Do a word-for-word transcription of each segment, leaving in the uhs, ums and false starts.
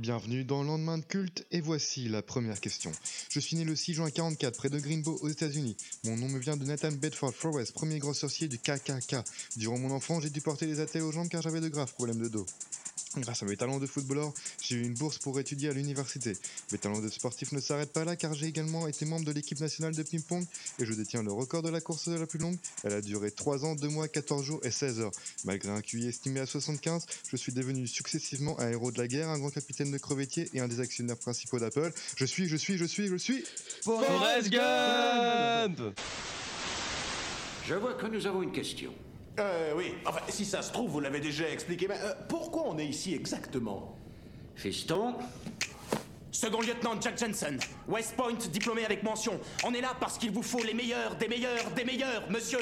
Bienvenue dans Lendemain de culte et voici la première question. Je suis né le six juin quarante-quatre près de Greenbow aux États-Unis. Mon nom me vient de Nathan Bedford Forrest, premier gros sorcier du K K K. Durant mon enfance, j'ai dû porter des attelles aux jambes car j'avais de graves problèmes de dos. Grâce à mes talents de footballeur, j'ai eu une bourse pour étudier à l'université. Mes talents de sportif ne s'arrêtent pas là car j'ai également été membre de l'équipe nationale de ping-pong et je détiens le record de la course la plus longue. Elle a duré trois ans, deux mois, quatorze jours et seize heures. Malgré un Q I estimé à soixante-quinze, je suis devenu successivement un héros de la guerre, un grand capitaine de crevettier et un des actionnaires principaux d'Apple. Je suis, je suis, je suis, je suis... Forrest Gump. Je vois que nous avons une question. Euh, oui. Enfin, si ça se trouve, vous l'avez déjà expliqué, mais euh, pourquoi on est ici exactement? Fiston, Second lieutenant Jack Jensen, West Point, diplômé avec mention. On est là parce qu'il vous faut les meilleurs, des meilleurs, des meilleurs, monsieur.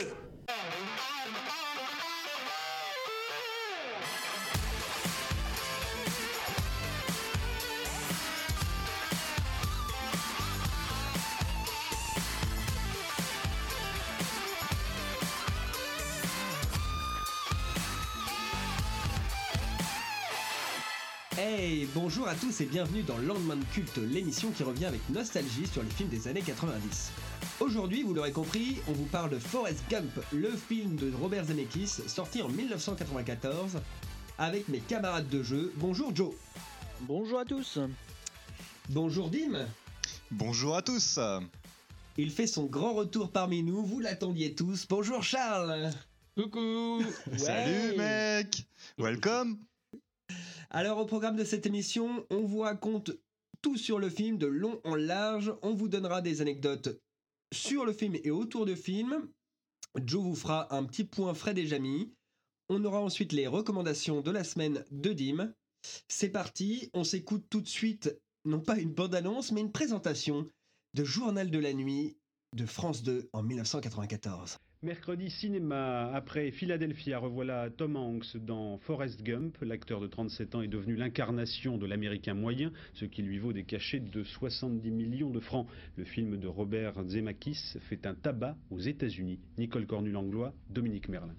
Hey, bonjour à tous et bienvenue dans Lendemain de culte, l'émission qui revient avec nostalgie sur les films des années quatre-vingt-dix. Aujourd'hui, vous l'aurez compris, on vous parle de Forrest Gump, le film de Robert Zemeckis, sorti en dix-neuf cent quatre-vingt-quatorze, avec mes camarades de jeu. Bonjour Joe. Bonjour à tous. Bonjour Dim. Bonjour à tous. Il fait son grand retour parmi nous, vous l'attendiez tous. Bonjour Charles. Coucou. Ouais. Salut mec. Welcome. Alors au programme de cette émission, on vous raconte tout sur le film de long en large, on vous donnera des anecdotes sur le film et autour du film. Joe vous fera un petit point Fred et Jamy. On aura ensuite les recommandations de la semaine de Dim. C'est parti, on s'écoute tout de suite, non pas une bande-annonce, mais une présentation de Journal de la nuit de France deux en dix-neuf cent quatre-vingt-quatorze. Mercredi cinéma, après Philadelphia, revoilà Tom Hanks dans Forrest Gump. L'acteur de trente-sept ans est devenu l'incarnation de l'américain moyen, ce qui lui vaut des cachets de soixante-dix millions de francs. Le film de Robert Zemeckis fait un tabac aux États-Unis. Nicole Cornu-Langlois, Dominique Merlin.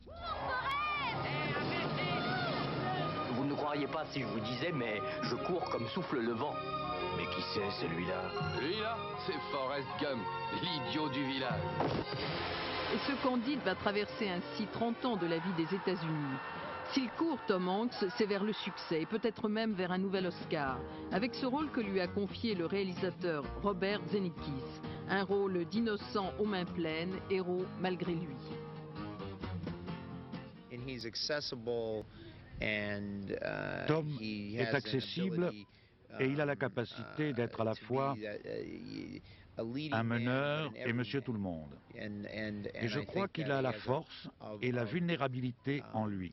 Vous ne croiriez pas si je vous disais, mais je cours comme souffle le vent. Mais qui c'est celui-là? Lui-là, c'est Forrest Gump, l'idiot du village. Et ce Candide va traverser ainsi trente ans de la vie des États-Unis. S'il court, Tom Hanks, c'est vers le succès, et peut-être même vers un nouvel Oscar, avec ce rôle que lui a confié le réalisateur Robert Zemeckis, un rôle d'innocent aux mains pleines, héros malgré lui. Tom est accessible et il a la capacité d'être à la fois un meneur et monsieur tout le monde. Et je crois qu'il a la force et la vulnérabilité en lui.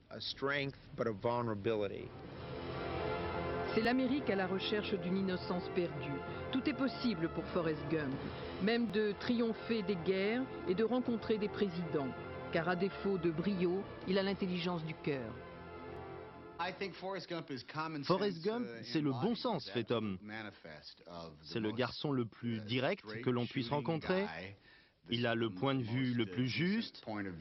C'est l'Amérique à la recherche d'une innocence perdue. Tout est possible pour Forrest Gump, même de triompher des guerres et de rencontrer des présidents. Car à défaut de brio, il a l'intelligence du cœur. Forrest Gump, c'est le bon sens, fait Tom. C'est le garçon le plus direct que l'on puisse rencontrer. Il a le point de vue le plus juste.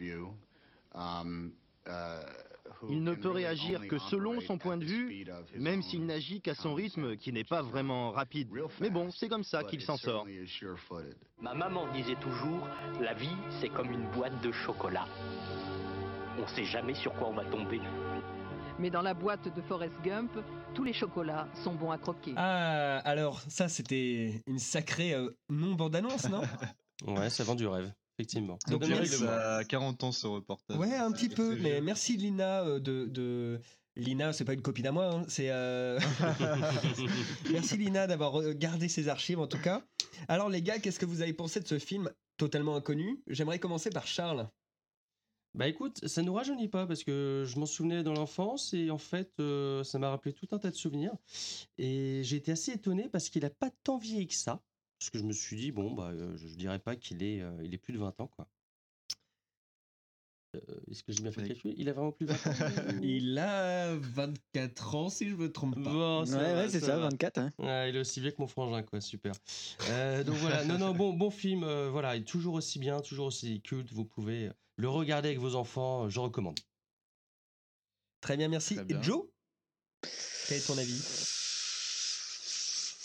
Il ne peut réagir que selon son point de vue, même s'il n'agit qu'à son rythme qui n'est pas vraiment rapide. Mais bon, c'est comme ça qu'il s'en sort. Ma maman disait toujours, la vie, c'est comme une boîte de chocolat. On ne sait jamais sur quoi on va tomber. Mais dans la boîte de Forrest Gump, tous les chocolats sont bons à croquer. Ah, alors ça c'était une sacrée euh, non-bande-annonce, non? Ouais, ça vend du rêve, effectivement. Donc il a quarante ans ce reportage. Ouais, un petit peu, mais merci Lina euh, de... de... Lina, c'est pas une copine à moi, hein, c'est... Euh... merci Lina d'avoir gardé ses archives en tout cas. Alors les gars, qu'est-ce que vous avez pensé de ce film totalement inconnu? J'aimerais commencer par Charles. Bah écoute, ça nous rajeunit pas parce que je m'en souvenais dans l'enfance et en fait euh, ça m'a rappelé tout un tas de souvenirs et j'ai été assez étonné parce qu'il a pas tant vieilli que ça, parce que je me suis dit bon bah euh, je, je dirais pas qu'il est euh, il est plus de vingt ans quoi. Euh, est-ce que j'ai bien fait le calcul? Il a vraiment plus de vingt ans? Il a vingt-quatre ans si je me trompe pas. Bon, ouais, ça ouais, va, c'est ça, ça vingt-quatre. Hein. Ouais, il est aussi vieux que mon frangin quoi, super. Euh, donc voilà, non non bon bon film, euh, voilà, il est toujours aussi bien, toujours aussi culte, vous pouvez le regarder avec vos enfants, je recommande. Très bien, merci. Très bien. Et Joe, quel est ton avis?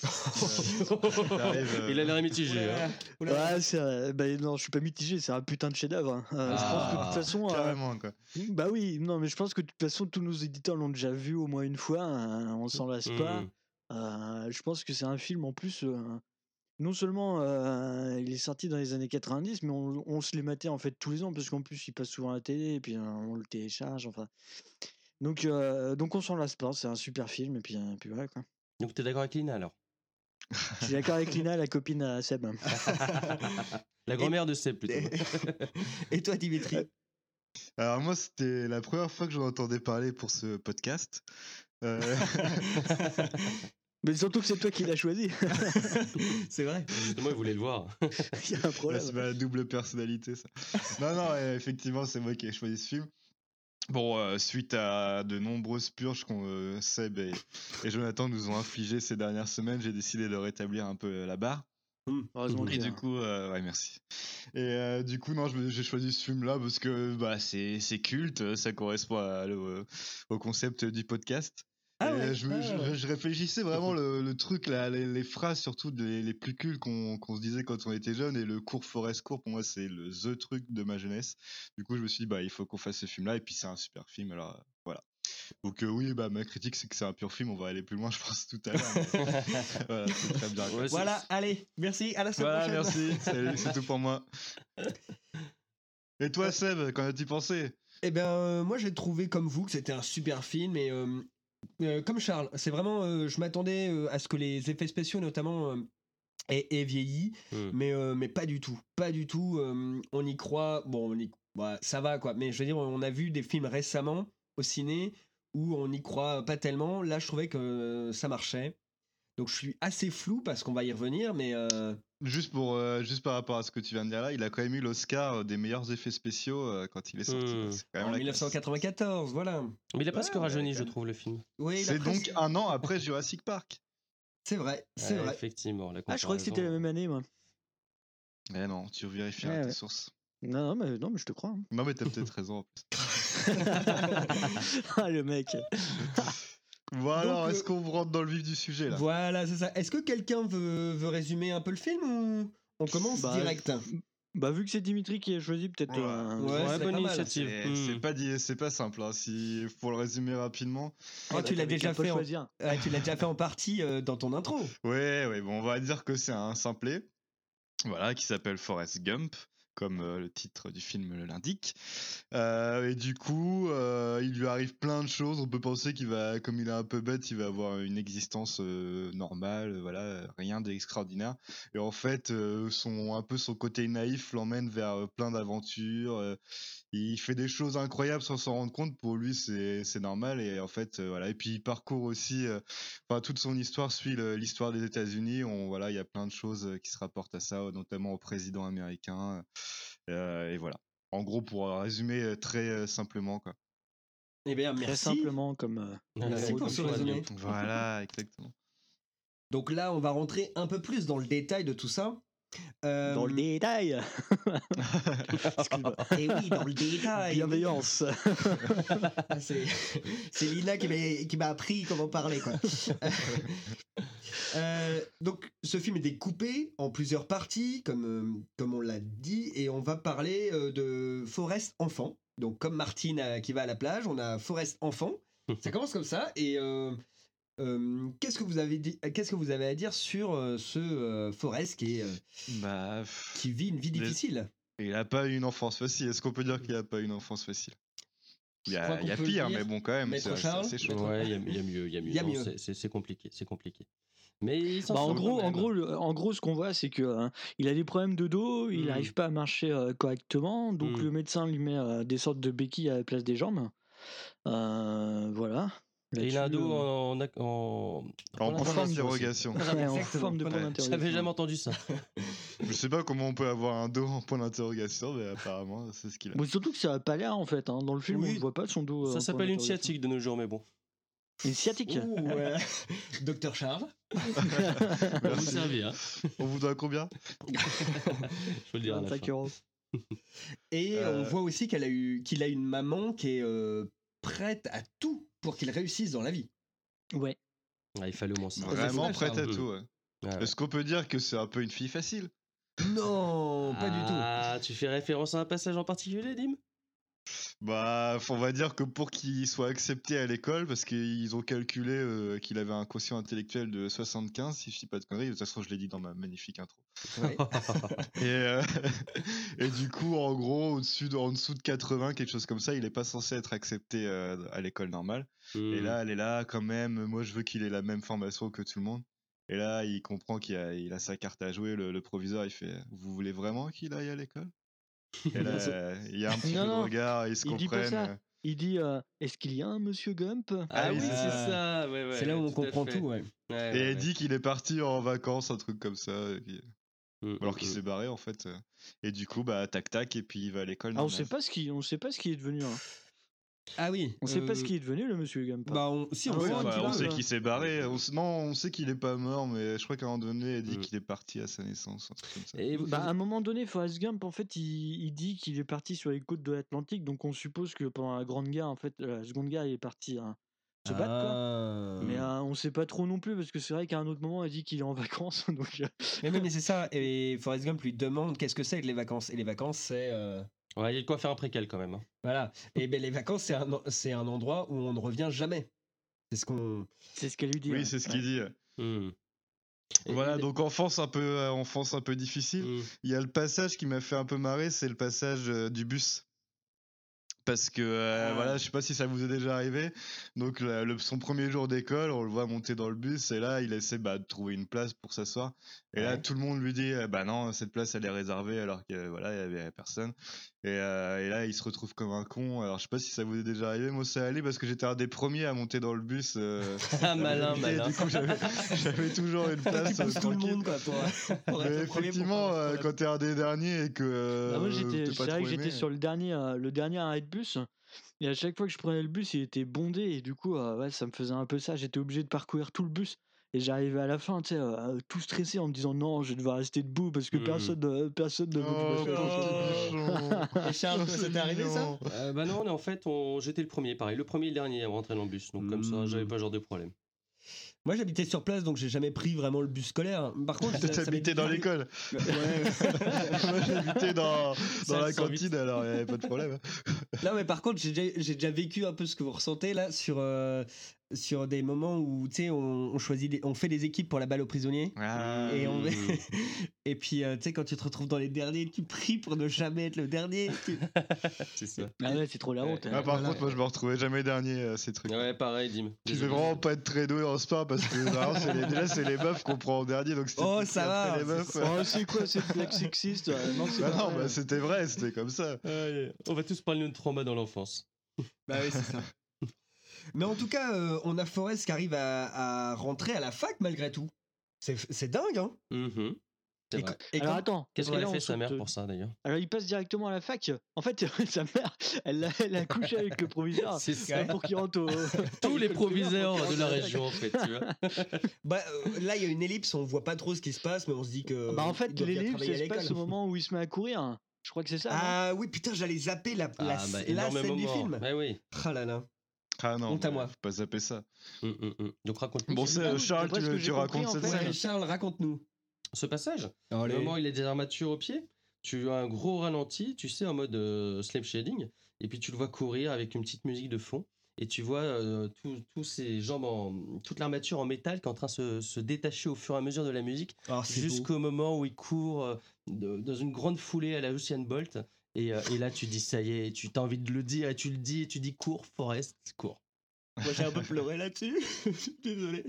euh... Il a l'air mitigé. Hein. Ouais, c'est, euh, bah, non, je suis pas mitigé, c'est un putain de chef-d'œuvre. Hein. Euh, ah, je pense que de toute façon. Carrément, euh, quoi. Bah oui, non, mais je pense que de toute façon, tous nos éditeurs l'ont déjà vu au moins une fois, hein, on s'en lasse mmh. pas. Euh, je pense que c'est un film en plus. Euh, non seulement euh, il est sorti dans les années quatre-vingt-dix, mais on, on se les matait en fait tous les ans, parce qu'en plus il passe souvent à la télé, et puis euh, on le télécharge, enfin. Donc, euh, donc on s'en lasse pas, c'est un super film, et puis, euh, puis voilà quoi. Donc t'es d'accord avec Lina alors? Je suis d'accord avec Lina, la copine à Seb. La grand-mère et... de Seb plutôt. Et toi Dimitri? Alors moi c'était la première fois que j'en entendais parler pour ce podcast. Euh... Mais surtout que c'est toi qui l'as choisi. C'est vrai. Justement, il voulait le voir. Il y a un problème. Là, c'est ma double personnalité, ça. Non, non, effectivement, c'est moi qui ai choisi ce film. Bon, euh, suite à de nombreuses purges qu'on euh, Seb et, et Jonathan nous ont infligées ces dernières semaines, j'ai décidé de rétablir un peu la barre. Mmh, heureusement et du coup, euh, ouais, merci. Et euh, du coup, non, je, j'ai choisi ce film-là parce que bah, c'est, c'est culte, ça correspond à, au, au concept du podcast. Ah ouais, je, ah je, ouais. je réfléchissais vraiment le, le truc, là, les, les phrases surtout les, les plus cultes qu'on, qu'on se disait quand on était jeune, et le cours Forest Court pour moi c'est le the truc de ma jeunesse. Du coup je me suis dit bah il faut qu'on fasse ce film là, et puis c'est un super film, alors euh, voilà. Donc euh, oui, bah ma critique c'est que c'est un pur film, on va aller plus loin je pense tout à l'heure. Voilà, c'est très bien. Ouais, voilà, c'est... allez, merci, à la semaine voilà, prochaine. Merci, c'est, c'est tout pour moi. Et toi Seb, qu'en as-tu pensé? Eh bien euh, moi j'ai trouvé comme vous que c'était un super film, et euh, Euh, comme Charles, c'est vraiment, euh, je m'attendais euh, à ce que les effets spéciaux notamment euh, aient, aient vieilli, mmh. mais euh, mais pas du tout, pas du tout. Euh, on y croit, bon, on y, bah, ça va quoi. Mais je veux dire, on a vu des films récemment au ciné où on n'y croit pas tellement. Là, je trouvais que euh, ça marchait. Donc je suis assez flou parce qu'on va y revenir, mais euh... juste pour euh, juste par rapport à ce que tu viens de dire là, il a quand même eu l'Oscar des meilleurs effets spéciaux euh, quand il est sorti. Mmh. C'est quand même en dix-neuf cent quatre-vingt-quatorze, voilà. Mais il a presque ouais, rajeuni, ouais, je trouve, le film. Oui, c'est presque... donc un an après Jurassic Park. C'est vrai, c'est ouais, vrai. Effectivement. La ah, je crois que c'était la même année, moi. Eh non, tu vérifieras ouais, tes ouais. sources. Non, non, mais non, mais je te crois. Hein. Non, mais t'as peut-être raison en plus. Ah, le mec. Voilà, donc, alors, est-ce qu'on rentre dans le vif du sujet là? Voilà, c'est ça. Est-ce que quelqu'un veut, veut résumer un peu le film, ou on commence bah, direct? Bah, vu que c'est Dimitri qui a choisi, peut-être. Ouais, euh, ouais, ouais bonne initiative. C'est, mmh. c'est pas dit, c'est pas simple. Hein, si pour le résumer rapidement. Oh, ah, tu l'as déjà fait. En... Ah, tu l'as déjà fait en partie euh, dans ton intro. Ouais, ouais. Bon, on va dire que c'est un simplet. Voilà, qui s'appelle Forrest Gump, comme euh, le titre du film l'indique. Euh, et du coup, euh, il lui arrive plein de choses. On peut penser qu'il va, comme il est un peu bête, il va avoir une existence euh, normale, voilà, rien d'extraordinaire. Et en fait, euh, son, un peu son côté naïf l'emmène vers plein d'aventures. Euh, il fait des choses incroyables sans s'en rendre compte. Pour lui, c'est, c'est normal. Et en fait, euh, voilà. Et puis, il parcourt aussi. Euh, enfin, toute son histoire suit le, l'histoire des États-Unis. On, voilà, il y a plein de choses qui se rapportent à ça, notamment au président américain. Euh, et voilà. En gros, pour résumer très simplement, quoi. Eh bien, merci. Très simplement, comme. Euh, merci pour ce résumé. Voilà, exactement. Donc là, on va rentrer un peu plus dans le détail de tout ça. Euh... Dans le détail. Et oui, dans le détail. Bienveillance. c'est, c'est Lina qui m'a, qui m'a appris comment parler, quoi. euh, donc, ce film est découpé en plusieurs parties, comme, euh, comme on l'a dit, et on va parler euh, de Forrest enfant. Donc, comme Martine euh, qui va à la plage, on a Forrest enfant. Ça commence comme ça, et euh, Euh, qu'est-ce que vous avez dit, qu'est-ce que vous avez à dire sur euh, ce euh, Forrest qui est euh, bah, qui vit une vie difficile? Il a pas eu une enfance facile. Est-ce qu'on peut dire qu'il a pas eu une enfance facile? Il y a, il y a pire, mais bon quand même. Maître Charles, c'est, c'est chaud. Ouais, il y, y a mieux, il y a mieux. Il y a non, mieux. C'est, c'est, c'est compliqué, c'est compliqué. Mais il s'en bah, sort en gros, quand même. en gros, le, en gros, ce qu'on voit, c'est que hein, il a des problèmes de dos, il n'arrive mmh. pas à marcher euh, correctement, donc mmh. le médecin lui met euh, des sortes de béquilles à la place des jambes. Euh, voilà. Et il a un dos en, en, en, en, en forme d'interrogation. Ouais, en forme de point d'interrogation. J'avais jamais entendu ça. Je sais pas comment on peut avoir un dos en point d'interrogation, mais apparemment c'est ce qu'il a. Bon, surtout que ça a pas l'air en fait. Hein. Dans le film, oui. on ne voit pas son dos. Ça euh, s'appelle une sciatique de nos jours, mais bon. Une sciatique. Ouh, ouais. Docteur Charles. On vous servir. Hein. On vous doit combien? Je peux le dire à la fin. Euros. Et euh... on voit aussi qu'elle a eu, qu'il a une maman qui est euh, prête à tout pour qu'il réussisse dans la vie. Ouais. Ah, il fallait au moins ça. Vraiment prête à tout. Ouais. Ah ouais. Est-ce qu'on peut dire que c'est un peu une fille facile? Non, pas du tout. Ah, tu fais référence à un passage en particulier, Dim? Bah, on va dire que pour qu'il soit accepté à l'école, parce qu'ils ont calculé euh, qu'il avait un quotient intellectuel de soixante-quinze, si je dis pas de conneries, de toute façon je l'ai dit dans ma magnifique intro. Ouais. Et, euh, et du coup, en gros, au-dessus de, en dessous de quatre-vingts, quelque chose comme ça, il est pas censé être accepté euh, à l'école normale. Hmm. Et là, elle est là quand même, moi je veux qu'il ait la même formation que tout le monde. Et là, il comprend qu'il a, il a sa carte à jouer, le, le proviseur, il fait « Vous voulez vraiment qu'il aille à l'école ?» Et là, euh, il y a un petit Non, peu de non, regard, ils se il dit pas comprennent. ça. Il dit euh, est-ce qu'il y a un monsieur Gump? Ah, Ah oui, oui, c'est c'est ça, ouais, ouais. C'est là où on tout à comprend fait. tout, ouais. Ouais, Et ouais, elle ouais. dit qu'il est parti en vacances, un truc comme ça. Et puis- Mm, Alors mm, qu'il mm. s'est barré en fait. euh. Et du coup, bah tac tac, et puis il va à l'école Ah, on normale. sait pas ce qui, on sait pas ce qui est devenu. Hein. Ah oui. On sait pas ce euh, qui est devenu le monsieur Gump. Bah, on... si, on Ah ouais, sait un un Bah, petit petit on peu, sait là. qu'il s'est barré. On s- Non, on sait qu'il est pas mort, mais je crois qu'à un moment donné, elle dit Mm. qu'il est parti à sa naissance, un truc comme ça. Et vous- Bah, à un moment donné, Forrest Gump, en fait, il, il dit qu'il est parti sur les côtes de l'Atlantique, donc on suppose que pendant la Grande Guerre, en fait, la Seconde Guerre, il est parti hein, se battre, quoi. Ah. Mais euh, on sait pas trop non plus, parce que c'est vrai qu'à un autre moment, il dit qu'il est en vacances, donc... euh, Mais oui, mais c'est ça. Et Forrest Gump lui demande qu'est-ce que c'est que les vacances. Et les vacances, c'est. euh, Ouais, il y a de quoi faire un préquel quand même. hein. Voilà. Et ben les vacances, c'est un, c'est un endroit où on ne revient jamais. C'est ce qu'on. C'est ce qu'elle lui dit. Oui, ouais. c'est ce qu'il dit. Mm. Et Voilà, il- donc enfance un peu, euh, enfance un peu difficile. Mm. Il y a le passage qui m'a fait un peu marrer, c'est le passage euh, du bus. Parce que euh, Ah. voilà, je sais pas si ça vous est déjà arrivé. Donc la- le- son premier jour d'école, on le voit monter dans le bus et là il essaie bah, de trouver une place pour s'asseoir. Et là Ouais. tout le monde lui dit euh, bah non cette place elle est réservée alors que voilà il y avait personne. Et, euh, et là il se retrouve comme un con. Alors je sais pas si ça vous est déjà arrivé. Moi c'est allé parce que j'étais un des premiers à monter dans le bus. euh, Ah, malin, et malin. Du coup j'avais j'avais toujours une place. Tu pousses euh, tout le tranquille. monde, quoi, pour, pour être Mais le premier. effectivement, pour- euh, pour- quand t'es un des derniers et que euh, Bah, moi, j'étais, t'es pas c'est vrai trop que j'étais aimé, sur le dernier, euh, le dernier arrêt de bus. Et à chaque fois que je prenais le bus, il était bondé. Et du coup, euh, ouais, ça me faisait un peu ça. J'étais obligé de parcourir tout le bus. Et j'arrivais à la fin, tu sais, euh, tout stressé en me disant non, je vais devoir rester debout parce que Mhm. personne, euh, personne ne veut que je Oh, me fasse. petit Et Charles, toi, ça t'est arrivé ça? Euh, bah non, mais en fait, on... j'étais le premier, pareil. Le premier et le dernier à rentrer dans le bus. Donc comme ça, Mm. j'avais pas ce genre de problème. Moi, j'habitais sur place, donc j'ai jamais pris vraiment le bus scolaire. Par contre, ça- ça T'habitais m'est dans arrivé- l'école. Ouais. Moi j'habitais dans, dans la Ça, cent huit. cantine alors il y avait pas de problème. Non, mais par contre, j'ai déjà, j'ai déjà vécu un peu ce que vous ressentez là sur, euh, sur des moments où tu sais, on, on choisit, des- on fait des équipes pour la balle aux prisonniers. Ah, Et, on... Mm. et puis, euh, tu sais, quand tu te retrouves dans les derniers, tu pries pour ne jamais être le dernier. Tu- C'est ça. Ah ouais, c'est trop la honte. Ouais. hein. Ah, par voilà. contre moi je me retrouvais jamais dernier à ces trucs. Ouais, pareil, Dim. Tu devais Désolé. vraiment pas être très doué en sport parce que vraiment, c'est les, déjà c'est les meufs qu'on prend en dernier donc c'était Oh, plus ça après va, les meufs. c'est- Oh, c'est quoi cette blague sexiste? Euh, Non, c'est Bah pas non, vrai. bah c'était vrai, c'était comme ça. Allez, on va tous parler de notre trauma dans l'enfance. Bah oui, c'est ça. Mais en tout cas, euh, on a Forrest qui arrive à, à rentrer à la fac malgré tout. C'est, c'est dingue, hein? Mhm. C'est Et vrai. co- et Alors quand- attends, Qu'est-ce parce qu'elle que a là, fait on sa mère saute- pour ça d'ailleurs? Alors il passe directement à la fac. En fait, sa mère, elle, l'a- elle a couché avec le proviseur C'est ça. pour qu'il rentre au. Tous les l'école primaire, pour proviseurs qu'il de la rentre à fac. région, en fait, tu vois. Bah, euh, là, il y a une ellipse, on voit pas trop ce qui se passe, mais on se dit que. Bah en fait, il doit bien l'ellipse, travailler à elle se passe l'école. au moment où il se met à courir. Je crois que c'est ça. non Ah oui, putain, j'allais zapper la, la, Ah, bah, la énorme scène du moment. film. Ouais, oui. Ah là là. Ah non, Honte à mais moi. faut pas zapper ça. Hum, hum, hum. Donc raconte-nous Bon, ce- c'est coup, Charles, d'après tu, ce que tu j'ai racontes compris, en cette fait, scène. Ouais, Charles, raconte-nous. ce passage. Allez. Le moment où il a des armatures aux pieds, tu as un gros ralenti, tu sais, en mode euh, slave shading, et puis tu le vois courir avec une petite musique de fond, et tu vois euh, tous tous ses jambes, en, toute l'armature en métal qui est en train de se, se détacher au fur et à mesure de la musique, Ah, c'est beau. jusqu'au moment où il court euh, de- dans une grande foulée à la Usain Bolt, et, euh, et là tu dis ça y est, tu as envie de le dire, et tu le dis, et tu dis cours, Forrest, cours. Moi, j'ai un peu pleuré là-dessus. Désolé.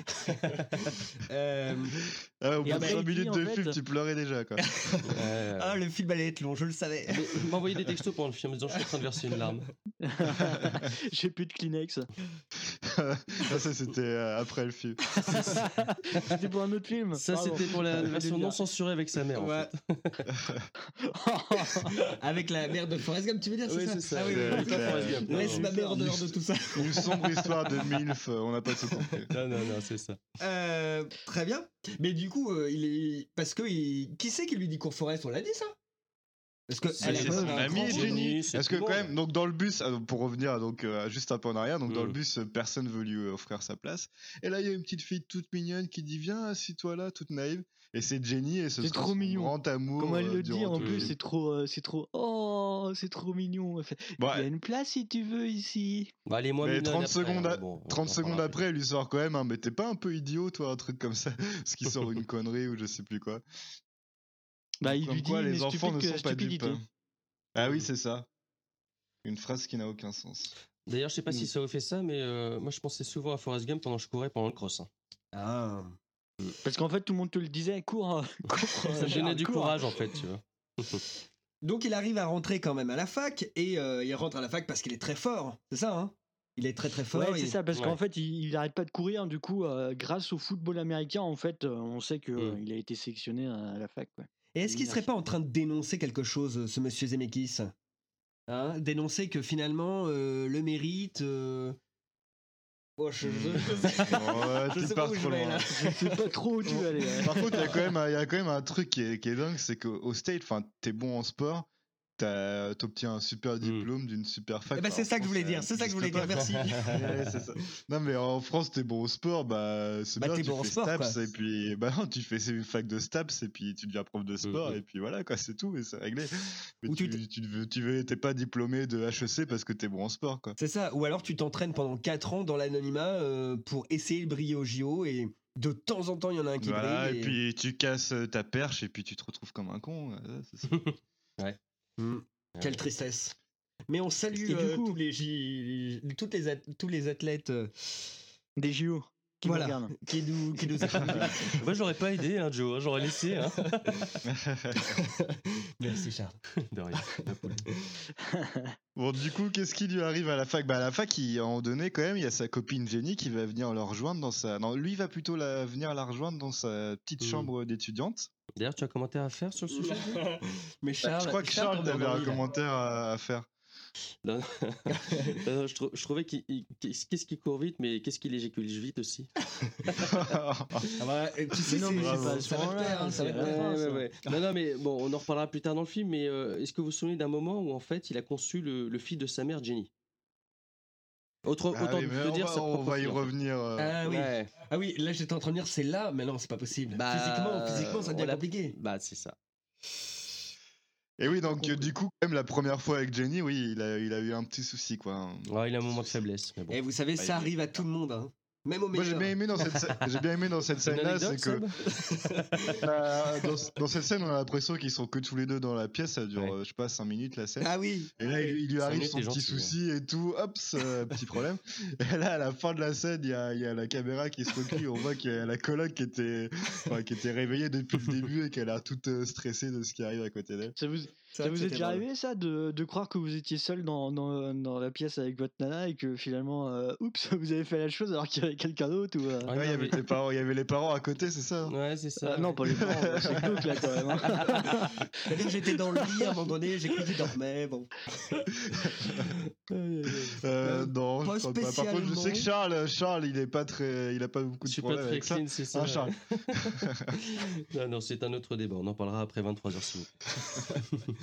euh... Ah, au Et bout de après, cinq il dit, minutes en de fait- film, tu pleurais déjà quoi. Euh, Ah, le film allait être long, je le savais. mais il m'a envoyé des textos pendant le film en me disant je suis en train de verser une larme. J'ai plus de Kleenex. Ah, ça c'était euh, après le film. C'était pour un autre film. Ça Pardon. c'était pour la Je voulais version dire. non censurée avec sa mère en Ouais. fait. Avec la mère de Forrest Gump, tu veux dire, c'est Oui, ça, c'est ça. Ah oui, C'est- oui, oui. c'est- Forrest Gump. Non, Laisse non. ma mère en dehors de tout ça. Une sombre histoire de MILF, euh, on n'a pas tout compris. Non, non, non, c'est ça. Euh, très bien. Mais du coup, euh, il est. Parce que. il- Qui c'est qui lui dit cours Forrest? On l'a dit ça? Parce que C'est elle c'est a son un ami grand Jenny. génie, Parce que quand même, donc dans le bus, euh, pour revenir donc euh, juste un peu en arrière, donc dans le bus, euh, personne veut lui euh, offrir sa place. Et là, il y a une petite fille toute mignonne qui dit viens, assis-toi là, toute naïve. Et c'est Jenny et ce C'est sera trop son mignon. grand amour. Comment elle euh, le dit durant en tout le plus, film. c'est trop, euh, c'est trop. Oh, c'est trop mignon. Elle fait, il Ouais. y a une place si tu veux ici. Bah, elle est moins Mais mignonne trente après, secondes, hein, a- bon, on trente en secondes parlera après, elle lui sort quand même un mais t'es pas un peu idiot, toi, un truc comme ça. Parce qu'il sort une connerie ou je sais plus quoi. Bah, Donc, il comme lui dit quoi, il les n'est enfants stupide ne que sont la pas dupes. stupidité. Ah oui, c'est ça. Une phrase qui n'a aucun sens. D'ailleurs, je sais pas si Mm. ça vous fait ça, mais euh, moi je pensais souvent à Forrest Gump pendant que je courais pendant le cross. hein. Ah. Parce qu'en fait, tout le monde te le disait, cours, euh, cours. Ça euh, me donnait Gérard, du cours. courage en fait, tu vois. Donc il arrive à rentrer quand même à la fac et euh, il rentre à la fac parce qu'il est très fort, c'est ça hein? Il est très très fort. Ouais, c'est il- ça, parce Ouais. qu'en fait, il, il arrête pas de courir. Du coup, euh, grâce au football américain, en fait, euh, on sait que euh, Mm. il a été sélectionné à la fac. Quoi. Et est-ce qu'il serait pas en train de dénoncer quelque chose, ce monsieur Zemeckis hein? Dénoncer que finalement euh, le mérite. Euh... Oh, je, je- je sais, Ouais, je tu sais pars pas où je trop vais loin. là. Je sais pas trop où tu vas aller. ouais. Par contre, il y a quand même, un- il y a quand même un truc qui est, qui est dingue, c'est qu'au State, enfin, t'es bon en sport, t'as- t'obtiens un super diplôme d'une super fac. Eh ben, Enfin, c'est en ça que je France, voulais dire, c'est ça que je voulais existe dire, pas. merci. Ouais, c'est ça. Non, mais en France, t'es bon au sport, bah, c'est Bah, bien, t'es tu bon en fais sport, STAPS, quoi. et puis, bah non, tu fais une fac de STAPS, et puis tu deviens prof de sport, Mhm. et puis voilà, quoi, c'est tout, et c'est réglé. Mais Ou tu, tu tu, veux, tu veux, t'es pas diplômé de H E C parce que t'es bon en sport, quoi. C'est ça, ou alors tu t'entraînes pendant quatre ans dans l'anonymat euh, pour essayer de briller au J O et de temps en temps il y en a un qui Voilà, brille. et puis tu casses euh, ta perche, et puis tu te retrouves comme un con. euh, c'est ça. Ouais. Hmm. Quelle tristesse. Mais on salue Et du euh, coup- tous, les J... toutes les at- tous les athlètes euh, Des J O qui nous voilà, regardent. qui nous, qui nous écoutent. Moi j'aurais pas aidé, hein, Joe, hein, j'aurais laissé. Hein. Merci Charles. De rien. pas de problème. Bon, du coup, qu'est-ce qui lui arrive à la fac? Bah, à la fac, il, à un moment donné, quand même, il y a sa copine Jenny qui va venir le rejoindre dans sa. Non, lui va plutôt la... venir la rejoindre dans sa petite Mhm. chambre d'étudiante. D'ailleurs, tu as un commentaire à faire sur le sujet? Mais Charles, Je crois que Charles tombe avait un endormi, là. commentaire à, à faire. Non, non, je, trou- je trouvais qu'il il- qu'est-ce qu'est-ce qui court vite, mais qu'est-ce qu'il éjacule vite aussi. Ah bah, euh, tu sais, Mais non, c'est- mais c'est c'est- pas à ce ça va te moment-là, plaire, hein, ça va c'est te à la plaire. fin, Ouais, ça. ouais, ouais. Non, non, mais bon, on en reparlera plus tard dans le film, mais euh, est-ce que vous vous souvenez d'un moment où en fait il a conçu le, le fils de sa mère, Jenny? Autre, Ah Autant oui, mais te on dire va, sa on propre va y fille, en fait. revenir. euh. Ah oui. Ouais. Ah oui, là j'étais en train de dire c'est là, mais non, c'est pas possible. Bah, physiquement, physiquement, ça on devient l'a- compliqué. Bah, c'est ça. Et oui, donc euh, du coup, quand même, la première fois avec Jenny, oui, il a, il a eu un petit souci, quoi. Ouais, il a un moment de faiblesse, mais bon. Et vous savez, Bah, ça il- arrive à tout le monde, hein. Même au Moi, j'ai meilleur. bien aimé dans cette, scè- j'ai bien aimé dans cette Une scène-là, c'est anecdote, que Seb euh, dans, dans cette scène, on a l'impression qu'ils sont que tous les deux dans la pièce. Ça dure, Ouais. euh, je sais pas, cinq minutes la scène. Ah oui. Et là, il, il lui Cinq arrive minutes, son t'es petit gentil, souci et tout, hop, ce petit problème. Et là, à la fin de la scène, il y a, il y a la caméra qui se recule. On voit qu'il y a la coloc qui était, enfin, qui était réveillée depuis le début et qu'elle a l'air toute euh, stressée de ce qui arrive à côté d'elle. Ça vous, C'est ça vrai vous que est c'était déjà drôle. arrivé ça de, de croire que vous étiez seul dans, dans, dans la pièce avec votre nana et que finalement, euh, oups, vous avez fait la chose alors qu'il y avait quelqu'un d'autre ou, euh, Ah, Ouais, il y non, avait mais- les parents, il y avait les parents à côté, c'est ça? hein Ouais, c'est ça. Ah, non, pas les parents, c'est glauque là quand même. hein. C'est-à-dire que j'étais dans le lit à un moment donné, j'ai cru qu'il dormait, bon. Euh, non, pas je crois pas. Par contre, je sais que spécialement. Charles, Charles, il est pas très, il a pas beaucoup Je de suis pas problèmes très avec ça. clean, c'est ça. Hein, Charles? non, non, c'est un autre débat. On en parlera après vingt-trois heures, s'il vous plaît.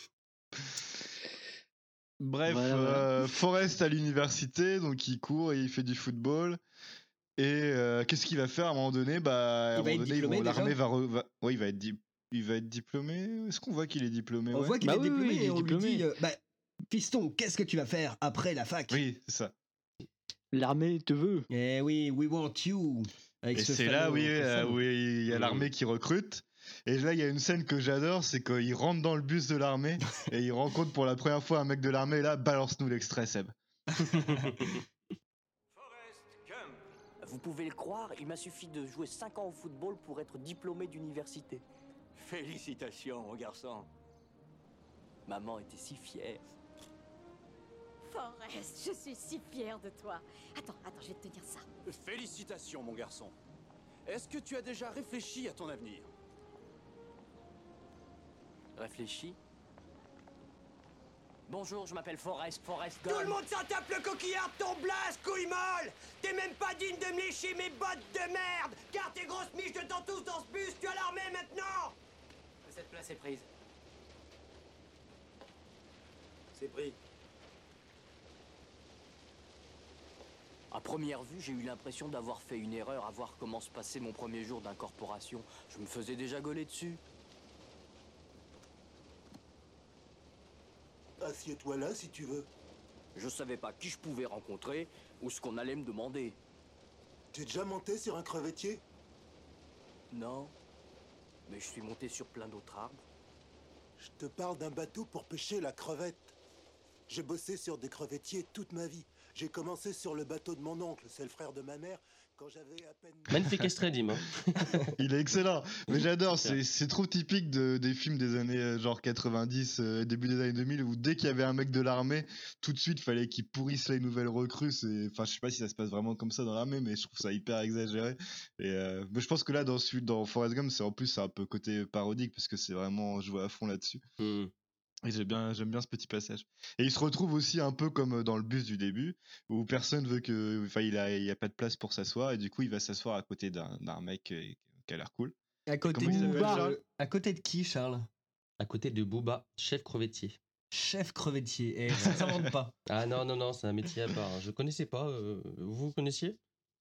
Bref, Voilà, voilà. euh, Forrest à l'université, donc il court et il fait du football. Et euh, qu'est-ce qu'il va faire à un moment donné? Bah, à un Il va moment être donné, ils diplômé, vont- l'armée déjà va, re- va- ouais, il va être, di- il va être diplômé. Est-ce qu'on voit qu'il est diplômé? On ouais voit qu'il Bah est oui, oui, diplômé il est et on diplômé. lui dit euh, bah, fiston, qu'est-ce que tu vas faire après la fac? Oui, c'est ça. L'armée te veut. Eh oui, we want you. Avec Et ce c'est là, fameux- oui, ce euh, fameux. où il y a Mhm. l'armée qui recrute. Et là, il y a une scène que j'adore, c'est qu'il rentre dans le bus de l'armée et il rencontre pour la première fois un mec de l'armée. Et là, balance-nous l'extrait, Seb. Vous pouvez le croire, il m'a suffi de jouer cinq ans au football pour être diplômé d'université. Félicitations, mon garçon. Maman était si fière. Forrest, je suis si fière de toi. Attends, attends, je vais te tenir ça. Félicitations, mon garçon. Est-ce que tu as déjà réfléchi à ton avenir? Réfléchis. Bonjour, je m'appelle Forrest, Forrest Tout Gump. le monde s'en tape le coquillard de ton blase, couille molle! T'es même pas digne de me lécher mes bottes de merde! Car tes grosses miches de tous dans ce bus, tu as l'armée maintenant! Cette place est prise. C'est pris. À première vue, j'ai eu l'impression d'avoir fait une erreur à voir comment se passait mon premier jour d'incorporation. Je me faisais déjà gauler dessus. Assieds-toi là si tu veux. Je savais pas qui je pouvais rencontrer ou ce qu'on allait me demander. Tu es déjà monté sur un crevettier? Non, mais je suis monté sur plein d'autres arbres. Je te parle d'un bateau pour pêcher la crevette. J'ai bossé sur des crevettiers toute ma vie. J'ai commencé sur le bateau de mon oncle, c'est le frère de ma mère, quand j'avais à peine... Magnifique extrait, Dim. Hein. Il est excellent. Mais j'adore, c'est, c'est trop typique de, des films des années euh, genre quatre-vingt-dix, euh, début des années deux mille, où dès qu'il y avait un mec de l'armée, tout de suite, fallait qu'il pourrisse les nouvelles recrues. C'est... Enfin, je sais pas si ça se passe vraiment comme ça dans l'armée, mais je trouve ça hyper exagéré. Et euh... mais je pense que là, dans, celui, dans Forrest Gump, c'est en plus c'est un peu côté parodique, parce que c'est vraiment joué à fond là-dessus. Mm. Et j'ai bien, j'aime bien ce petit passage. Et il se retrouve aussi un peu comme dans le bus du début, où personne veut que, enfin, il a, il y a pas de place pour s'asseoir, et du coup, il va s'asseoir à côté d'un, d'un mec qui, qui a l'air cool. À côté, Comment il de s'appelle, Booba, Charles à côté de qui, Charles? À côté de Booba, chef crevettier. Chef crevettier. Et ça s'invente pas. Ah non, non, non, c'est un métier à part. hein. Je connaissais pas. euh, Vous connaissiez?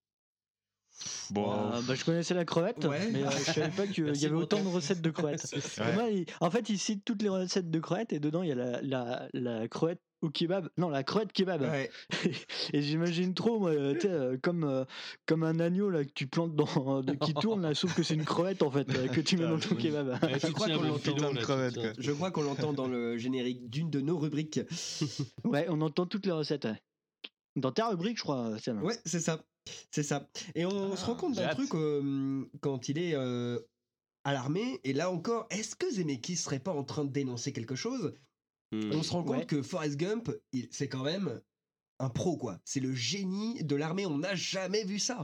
Bon, Euh, bah, je connaissais la crevette, Ouais. mais euh, je savais pas qu'il y Merci, avait autant de Breton. recettes de crevettes. C'est Et moi, il- en fait, il cite toutes les recettes de crevettes et dedans il y a la, la, la crevette au kebab. Non, la crevette kebab. Ouais. Et j'imagine trop, moi, euh, tu sais, euh, comme, euh, comme un agneau là, que tu plantes dans, de- qui tourne, là, sauf que c'est une crevette en fait, euh, que tu mets dans ton kebab. Ouais, Je tu crois tiens qu'on un bon l'entend. filon, là, tu crevettes, tiens. quoi. Je crois qu'on l'entend dans le générique d'une de nos rubriques. Ouais, on entend toutes les recettes. Ouais. Dans ta rubrique, je crois, Sam. Ouais, c'est ça. C'est ça. Et on se rend compte j'ai d'un hâte. truc euh, quand il est euh, à l'armée. Et là encore, est-ce que Zemeckis serait pas en train de dénoncer quelque chose? Mm. On se rend compte Ouais. que Forrest Gump, il- c'est quand même un pro, quoi. C'est le génie de l'armée. On n'a jamais vu ça.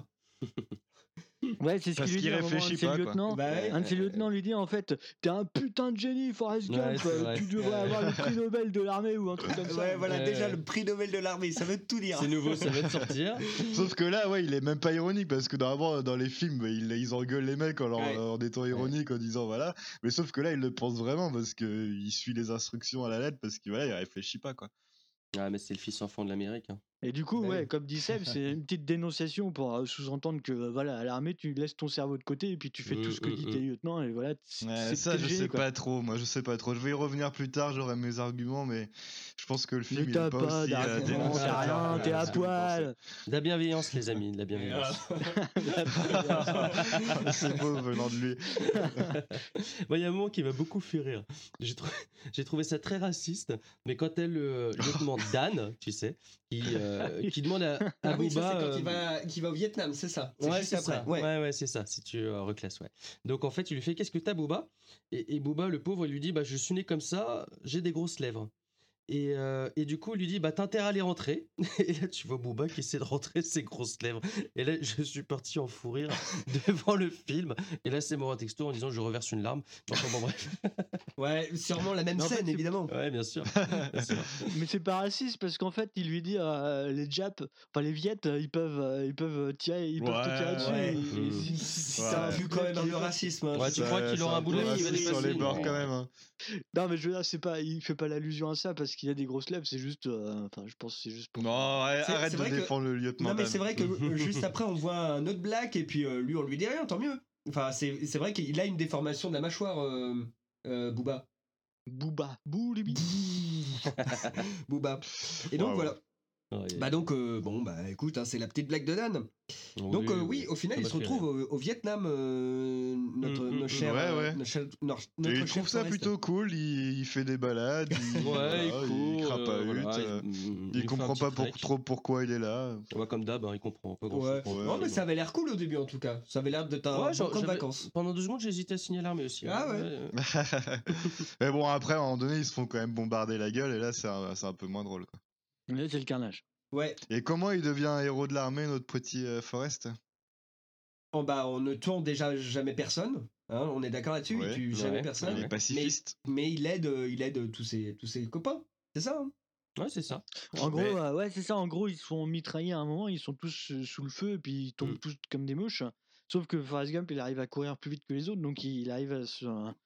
Ouais, c'est ce Parce qu'il lui qu'il dit à un moment, un de réfléchit ses pas, quoi. lieutenants. Bah ouais. Un de ses lieutenants lui dit en fait, t'es un putain de génie, Forrest Ouais, Gump. c'est euh, vrai. tu devrais avoir le prix Nobel de l'armée ou un truc comme ça. Ouais, voilà, Ouais. déjà le prix Nobel de l'armée, ça veut tout dire. C'est nouveau, ça vient de sortir. Sauf que là, ouais, il est même pas ironique, parce que normalement, dans les films, bah, ils, ils engueulent les mecs en, leur- Ouais. en étant ironiques, en disant voilà. Mais sauf que là, il le pense vraiment, parce que il suit les instructions à la lettre, parce qu'il voilà, il réfléchit pas, quoi. Ah, mais c'est le fils enfant de l'Amérique. hein. Et du coup, Bah ouais, oui. comme dit Seb, c'est une petite dénonciation pour euh, sous-entendre que euh, voilà, à l'armée, tu laisses ton cerveau de côté et puis tu fais Mm, tout ce que mm, dit mm. tes lieutenants et voilà. c'est- Ouais, c'est ça, t'es je le génie, sais quoi. pas trop. Moi, je sais pas trop. Je vais y revenir plus tard. J'aurai mes arguments, mais je pense que le film Mais il t'as est pas, pas aussi euh, d'arguments, dénonciateur t'as rien, que t'es à ce que vous pensez. poil. De la bienveillance, les amis, de la bienveillance. C'est beau venant de lui. Moi, il y a un moment qui m'a beaucoup fait rire. J'ai trou- j'ai trouvé ça très raciste, mais quand elle le lieutenant Dan, tu sais, qui, euh, qui demande à, à Ah oui, ça, Booba, c'est quand euh, il va, qu'il va au Vietnam, c'est ça. C'est Ouais, juste c'est après. ça. Ouais. Ouais, ouais, c'est ça. Si tu euh, reclasses, ouais. Donc en fait, il lui fait qu'est-ce que t'as, Booba? Et, et Booba, le pauvre, il lui dit bah je suis né comme ça, j'ai des grosses lèvres. Et, euh, et du coup, il lui dit bah t'as intérêt à les rentrer. Et là, tu vois Booba qui essaie de rentrer ses grosses lèvres. Et là, je suis parti en fou rire devant le film. Et là, c'est mon texto en disant je reverse une larme. Enfin bon, bref. Ouais, sûrement la même Mais en fait, scène, c'est- évidemment. Ouais, bien sûr. Bien sûr. Mais c'est pas raciste parce qu'en fait, il lui dit euh, les Japs, enfin les Viettes, euh, ils peuvent, euh, ils peuvent tirer, ils peuvent te tirer Ouais, dessus. ouais. et- et Mm. si- Si si Ouais. t'as ça pue quand même un qui est peu pas- racisme. hein. Ouais, tu Ça- crois qu'il c'est aura un peu boulot raciste qui va sur dépasser, les bords mais- quand même. hein. Non, mais je veux dire, c'est pas, il fait pas l'allusion à ça parce qu'il a des grosses lèvres. C'est juste, euh, enfin, je pense que c'est juste pour. Non, arrête C'est- arrête c'est de vrai que- défendre le lieutenant. Non, mais Dan. c'est vrai que euh, juste après, on voit un autre black et puis euh, lui, on lui dit rien, tant mieux. Enfin, c'est c'est vrai qu'il a une déformation de la mâchoire, euh, euh, Booba. Booba, Boulibi. Booba. Et donc Ouais, ouais. voilà. Ouais. Bah donc, euh, bon, bah écoute, hein, c'est la petite blague de Dan. Donc euh, oui, au final, Ça il m'a se fait retrouve au, au Vietnam, euh, notre, Mm, mm, notre mm. cher... Ouais, euh, ouais. Notre, cher- notre, Et notre il cher trouve ça Forrest. plutôt cool, il, il fait des balades, il, Ouais, voilà, il il court, crape euh, à voilà, hutte, euh, il- il il fait comprend un petit pas pour- trek. trop pourquoi il est là. Ouais, comme d'hab, hein, il comprend pas grand Ouais. chose. Non, mais ça avait l'air cool au début, en tout cas. Ça avait l'air d'être un Ouais, bon genre, camp de j'avais- vacances. Pendant deux secondes, j'ai hésité à signer l'armée aussi. Ah hein. ouais. Mais bon, après, à un moment donné, ils se font quand même bombarder la gueule, et là, c'est un, c'est un peu moins drôle. Quoi. Là, c'est le carnage. Ouais. Et comment il devient héros de l'armée, notre petit euh, Forrest Oh, bah, on ne tourne déjà jamais personne. Hein, on est d'accord là-dessus, Ouais. il tue jamais Ouais. personne. Il est Mais, pacifiste. mais il aide, euh, il aide tous ses, tous ses copains. C'est ça, hein. Ouais, c'est ça. En gros, Mais- euh, ouais, c'est ça. En gros, ils se font mitrailler à un moment, ils sont tous euh, sous le feu et puis ils tombent Mm. tous comme des mouches. Sauf que Forrest Gump, il arrive à courir plus vite que les autres, donc il arrive à se,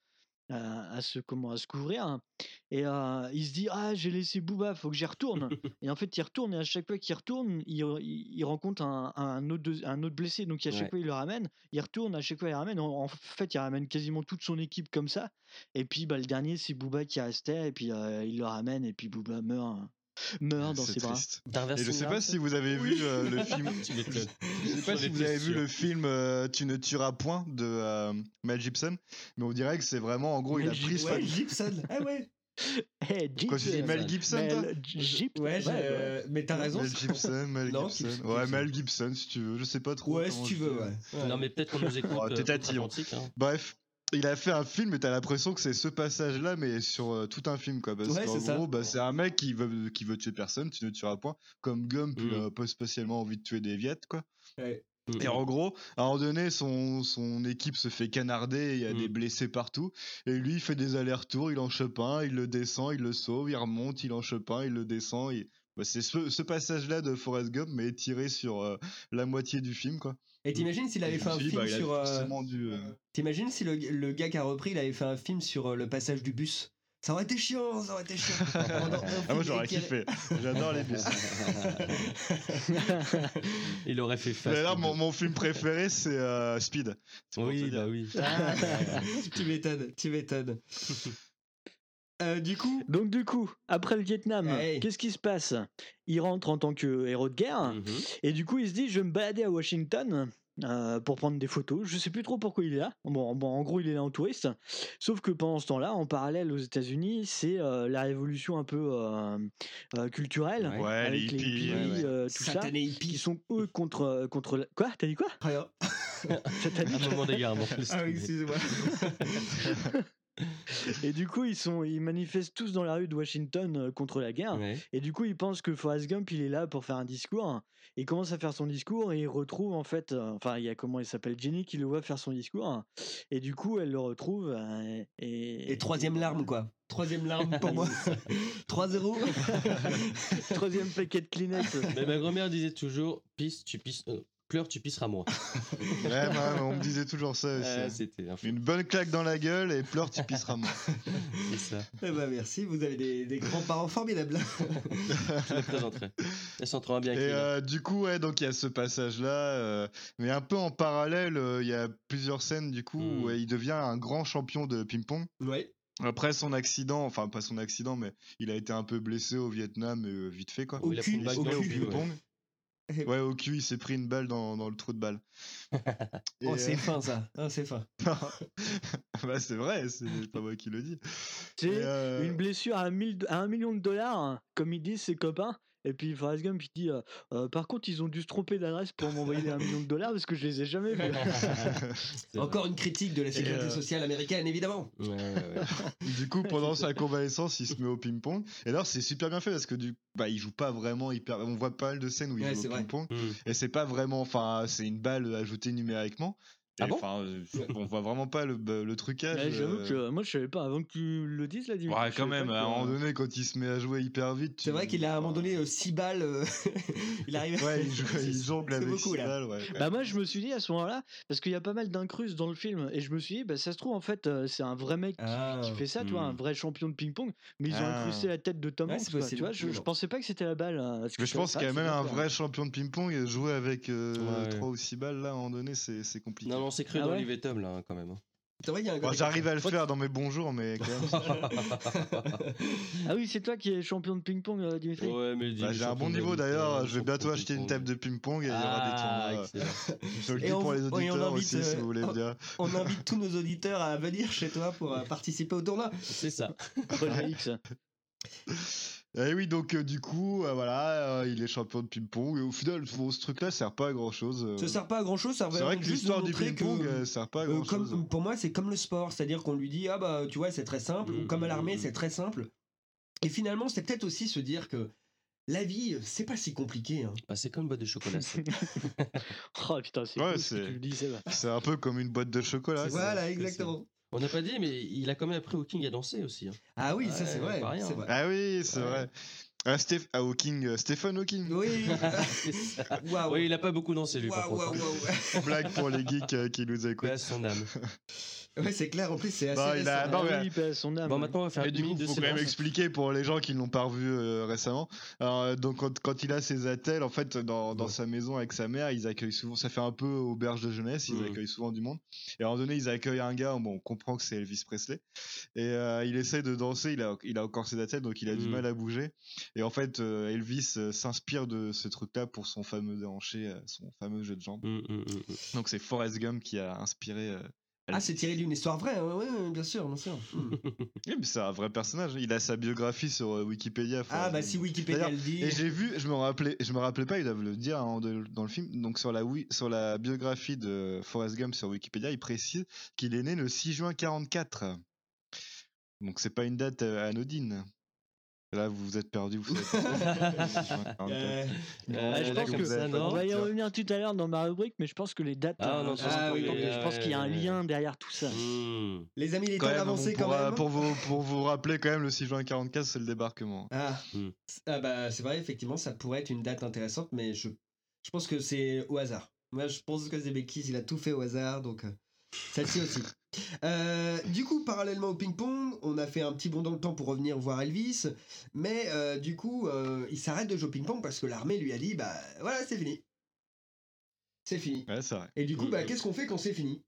à, à se comment à se couvrir et euh, il se dit ah j'ai laissé Booba, faut que j'y retourne. Et en fait il retourne et à chaque fois qu'il retourne il, il, il rencontre un, un autre un autre blessé, donc à chaque Ouais. fois il le ramène, il retourne à chaque fois il ramène. En, en fait il ramène quasiment toute son équipe comme ça. Et puis bah le dernier c'est Booba qui restait et puis euh, il le ramène et puis Booba meurt meurt dans C'est ses bras. triste. D'inverser Et je sais une pas arme, si vous avez vu euh, le film. Tu m'étonnes. Je sais pas J'en si vous étais avez vu sûr. le film euh, Tu ne tueras point de euh, Mel Gibson, mais on dirait que c'est vraiment en gros il a Mel pris ce Ouais, Gibson. Ah ouais. Hey, Quoi, tu dis Mel Gibson toi Mel Gibson. Ouais, j'ai- euh, mais t'as raison. Mel Gibson, Mel Non, Gibson. Gibson. Ouais, Mel Gibson si tu veux, je sais pas trop. Ouais, comment si tu je veux, dis. ouais. Ouais. Non, mais peut-être qu'on nous écoute. Oh, euh, t'es tatillon. outre-Atlantique, hein. Bref, il a fait un film et t'as l'impression que c'est ce passage-là, mais sur euh, tout un film, quoi. Parce Ouais, qu'en c'est ça. gros, bah, c'est un mec qui veut, qui veut tuer personne, tu ne tueras point. Comme Gump, il Mm. a pas spécialement envie de tuer des Viettes, quoi. Ouais. Et en gros, à un moment donné, son, son équipe se fait canarder, il y a Mm. des blessés partout, et lui, il fait des allers-retours, il en chope un, il le descend, il le sauve, il remonte, il en chope un, il le descend. il- bah, c'est ce, ce passage-là de Forrest Gump, mais étiré sur euh, la moitié du film, quoi. Et t'imagines s'il avait Et je fait me un suis dit, film bah, il a sur. euh, forcément dû, euh, T'imagines si le, le gars qui a repris, il avait fait un film sur euh, le passage du bus. Ça aurait été chiant, ça aurait été chiant. Pendant un Ah, moi film j'aurais étiré. kiffé, j'adore les bus. Il aurait fait face. D'ailleurs, mon, mon film préféré, c'est euh, Speed. C'est pour te Oui, dire. bah oui. Tu m'étonnes, tu m'étonnes. Euh, du coup, Donc du coup, après le Vietnam, Hey. qu'est-ce qui se passe? Il rentre en tant que héros de guerre Mhm. et du coup il se dit je vais me balader à Washington euh, pour prendre des photos. Je sais plus trop pourquoi il est là. Bon, bon, en gros il est là en touriste. Sauf que pendant ce temps-là, en parallèle aux États-Unis, c'est euh, la révolution un peu euh, euh, culturelle Ouais. Ouais, avec les les hippies, hippies, ouais, ouais. euh, tout ça, satané qui hippie. sont eux contre contre la- quoi? T'as dit quoi? Rien. Satanique. Un moment d'égarement. Ah oui, excusez-moi. Et du coup, ils, sont, ils manifestent tous dans la rue de Washington euh, contre la guerre. Ouais. Et du coup, ils pensent que Forrest Gump, il est là pour faire un discours. Il commence à faire son discours et il retrouve en fait, euh, enfin, il y a comment il s'appelle, Jenny qui le voit faire son discours. Et du coup, elle le retrouve. euh, et... Et troisième larme, quoi. Troisième larme pour moi. trois zéro. Troisième paquet de Kleenex. Mais ma grand-mère disait toujours pisse, tu pisses. euh, pleure, tu pisseras moi. Ouais, ouais, on me disait toujours ça aussi. Euh, C'était un fou. Une bonne claque dans la gueule et pleure, tu pisseras moins. C'est ça. Eh ben merci, vous avez des, des grands-parents formidables. Je les présenterai. Elle s'entendra bien avec Et lui, là. euh, du coup, ouais, donc il y a ce passage-là, euh, mais un peu en parallèle, euh, il y a plusieurs scènes du coup Mm. où euh, il devient un grand champion de ping-pong. Ouais. Après son accident, enfin pas son accident, mais il a été un peu blessé au Vietnam, euh, vite fait quoi. Au Il a cul, pris une Il balle se dans met le au cul, ouais. ping-pong. Ouais, au cul, il s'est pris une balle dans, dans le trou de balle. Et, Oh, c'est euh, fin ça. Ah, c'est fin. bah c'est vrai, c'est pas moi qui le dis. C'est Et, euh, une blessure à, mille à un million de dollars, comme ils disent ses copains. Et puis Forrest Gump, il dit euh, Euh, par contre, ils ont dû se tromper d'adresse pour m'envoyer les un million de dollars parce que je les ai jamais vus. C'est vrai. Encore une critique de la sécurité euh, sociale américaine, évidemment. Ouais, ouais, ouais. Du coup, pendant sa convalescence, il se met au ping-pong. Et alors, c'est super bien fait parce que du, bah, il joue pas vraiment hyper. On voit pas mal de scènes où il Ouais, joue c'est au vrai. ping-pong. Mm. Et c'est pas vraiment. Enfin, c'est une balle ajoutée numériquement. Et Ah bon enfin, euh, on voit vraiment pas le, le trucage. Ouais, j'avoue euh, que moi je savais pas avant que tu le dises là. Dimitri, Ouais, je quand savais même, pas à un que- moment donné, quand il se met à jouer hyper vite. tu- C'est vrai qu'il a à un moment donné six balles. euh, il arrive. Ouais, il, joue, il jongle C'est avec beaucoup, six là. balles, ouais. Bah moi je me suis dit à ce moment-là, parce qu'il y a pas mal d'incrustes dans le film, et je me suis dit, bah ça se trouve en fait euh, c'est un vrai mec qui, Ah. qui fait ça, tu vois, un Hmm. vrai champion de ping-pong, mais ils ont Ah. incrusté la tête de Tom Ouais, Hanks, c'est quoi, possible. tu vois, je, je Non. pensais pas que c'était la balle. hein, parce que Mais je savais pense pas, qu'il y a c'est même un d'accord. vrai champion de ping-pong et jouer avec euh, Ouais. trois ou six balles là, à un moment donné, c'est c'est compliqué. Non, non, c'est cru Ah dans ouais Olivier Tom, là, hein, quand même. hein. C'est vrai, il y a un gars Bon, qui- j'arrive à le faire dans mes bons jours, mais quand même. Ah oui, c'est toi qui es champion de ping-pong, euh, Dimitri. Ouais, mais dis, Bah, le j'ai un champion bon de niveau badminton, d'ailleurs, je vais champion bientôt de acheter une ping-pong. table de ping-pong et il y aura des Ah, tournois. excellent. Je le Et dis on- pour les et on auditeurs invite, aussi, si euh, vous voulez oh, bien. On invite tous nos auditeurs à venir chez toi pour euh, participer au tournoi. C'est ça. Projet X. Et oui, donc euh, du coup, euh, voilà, euh, il est champion de ping-pong et au final, bon, ce truc-là sert pas à grand chose. Ça sert pas à grand chose, ça C'est va vrai que juste l'histoire de du montrer ping-pong que, euh, sert pas à euh, grand chose. comme, pour moi, c'est comme le sport, c'est-à-dire qu'on lui dit ah bah tu vois c'est très simple, ou comme à l'armée c'est très simple. Et finalement, c'est peut-être aussi se dire que la vie, c'est pas si compliqué. Hein. Bah, c'est comme une boîte de chocolat. ça. Oh putain, c'est Ouais, cool ce que c'est- tu le dis, Seb. C'est un peu comme une boîte de chocolat. quoi. Voilà, c'est exactement. On n'a pas dit, mais il a quand même appris au King à danser aussi. hein. Ah oui, ça Ouais, c'est vrai, pas rien. c'est vrai. Ah oui, c'est Ouais. vrai. Ah, Steph... ah, Hawking, euh, Stephen Hawking. Oui. C'est ça. Waouh. Oui, il a pas beaucoup dansé, lui, par Waouh, contre. waouh, waouh. Blague pour les geeks euh, qui nous écoutent. Ouais, à son âme. Ouais, c'est clair, en plus, c'est assez Bah, il a- récent. non, mais- Oui, paix à son âme. Bon, maintenant, on va faire Et une du coup, minute il de faut quand même silence. expliquer pour les gens qui ne l'ont pas revu euh, récemment. Alors, euh, donc, quand, quand il a ses attelles, en fait, dans, dans Ouais. sa maison avec sa mère, ils accueillent souvent. Ça fait un peu auberge de jeunesse, ils Mm. accueillent souvent du monde. Et à un moment donné, ils accueillent un gars, bon, on comprend que c'est Elvis Presley. Et euh, il essaie de danser, il a, il a encore ses attelles, donc il a du Mm. mal à bouger. Et en fait, euh, Elvis euh, s'inspire de ce truc-là pour son fameux déhanché, euh, son fameux jeu de jambes. Mm, mm, mm, mm. Donc, c'est Forrest Gump qui a inspiré. euh, Ah, c'est tiré d'une histoire vraie, hein, ouais, ouais, bien sûr, bien sûr. Hmm. Oui, mais c'est un vrai personnage. Il a sa biographie sur euh, Wikipédia. Ah, Forrest bah Gump. si Wikipédia D'ailleurs, le dit. Et j'ai vu, je me rappelais, je me rappelais pas, ils doivent le dire hein, de- dans le film. Donc sur la wi- sur la biographie de Forrest Gump sur Wikipédia, il précise qu'il est né le six juin quarante-quatre. Donc c'est pas une date euh, anodine. Là, vous vous êtes perdu, vous savez pas. six juin quarante-quatre. Euh, Ah, je Euh, pense comme que ça, non. on va y revenir tout à l'heure dans ma rubrique, mais je pense que les dates Ah, hein, non, sont ah, oui, importantes oui, et je pense qu'il y a un ouais. lien derrière tout ça. Mm. Les amis, il est Quand temps même, d'avancer pour, quand euh, même. pour vous pour vous rappeler quand même, le six juin quarante-quatre, c'est le débarquement. Ah. Mm. Ah bah c'est vrai, effectivement, ça pourrait être une date intéressante, mais je, je pense que c'est au hasard. Moi, je pense que Zemeckis, il a tout fait au hasard, donc euh, celle-ci aussi. Euh, du coup, parallèlement au ping-pong, on a fait un petit bond dans le temps pour revenir voir Elvis, mais euh, du coup, euh, il s'arrête de jouer au ping-pong parce que l'armée lui a dit, bah voilà, c'est fini. C'est fini. Ouais, c'est vrai. Et du coup, Mm, bah mm. qu'est-ce qu'on fait quand c'est fini?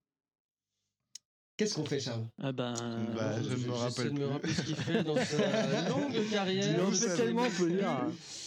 Qu'est-ce qu'on fait, Charles? Ah ben. Bah, je ne me J'essaie rappelle de me plus. rappeler ce qu'il fait dans sa longue carrière. Il en Vous fait savez tellement, plus. faut le dire.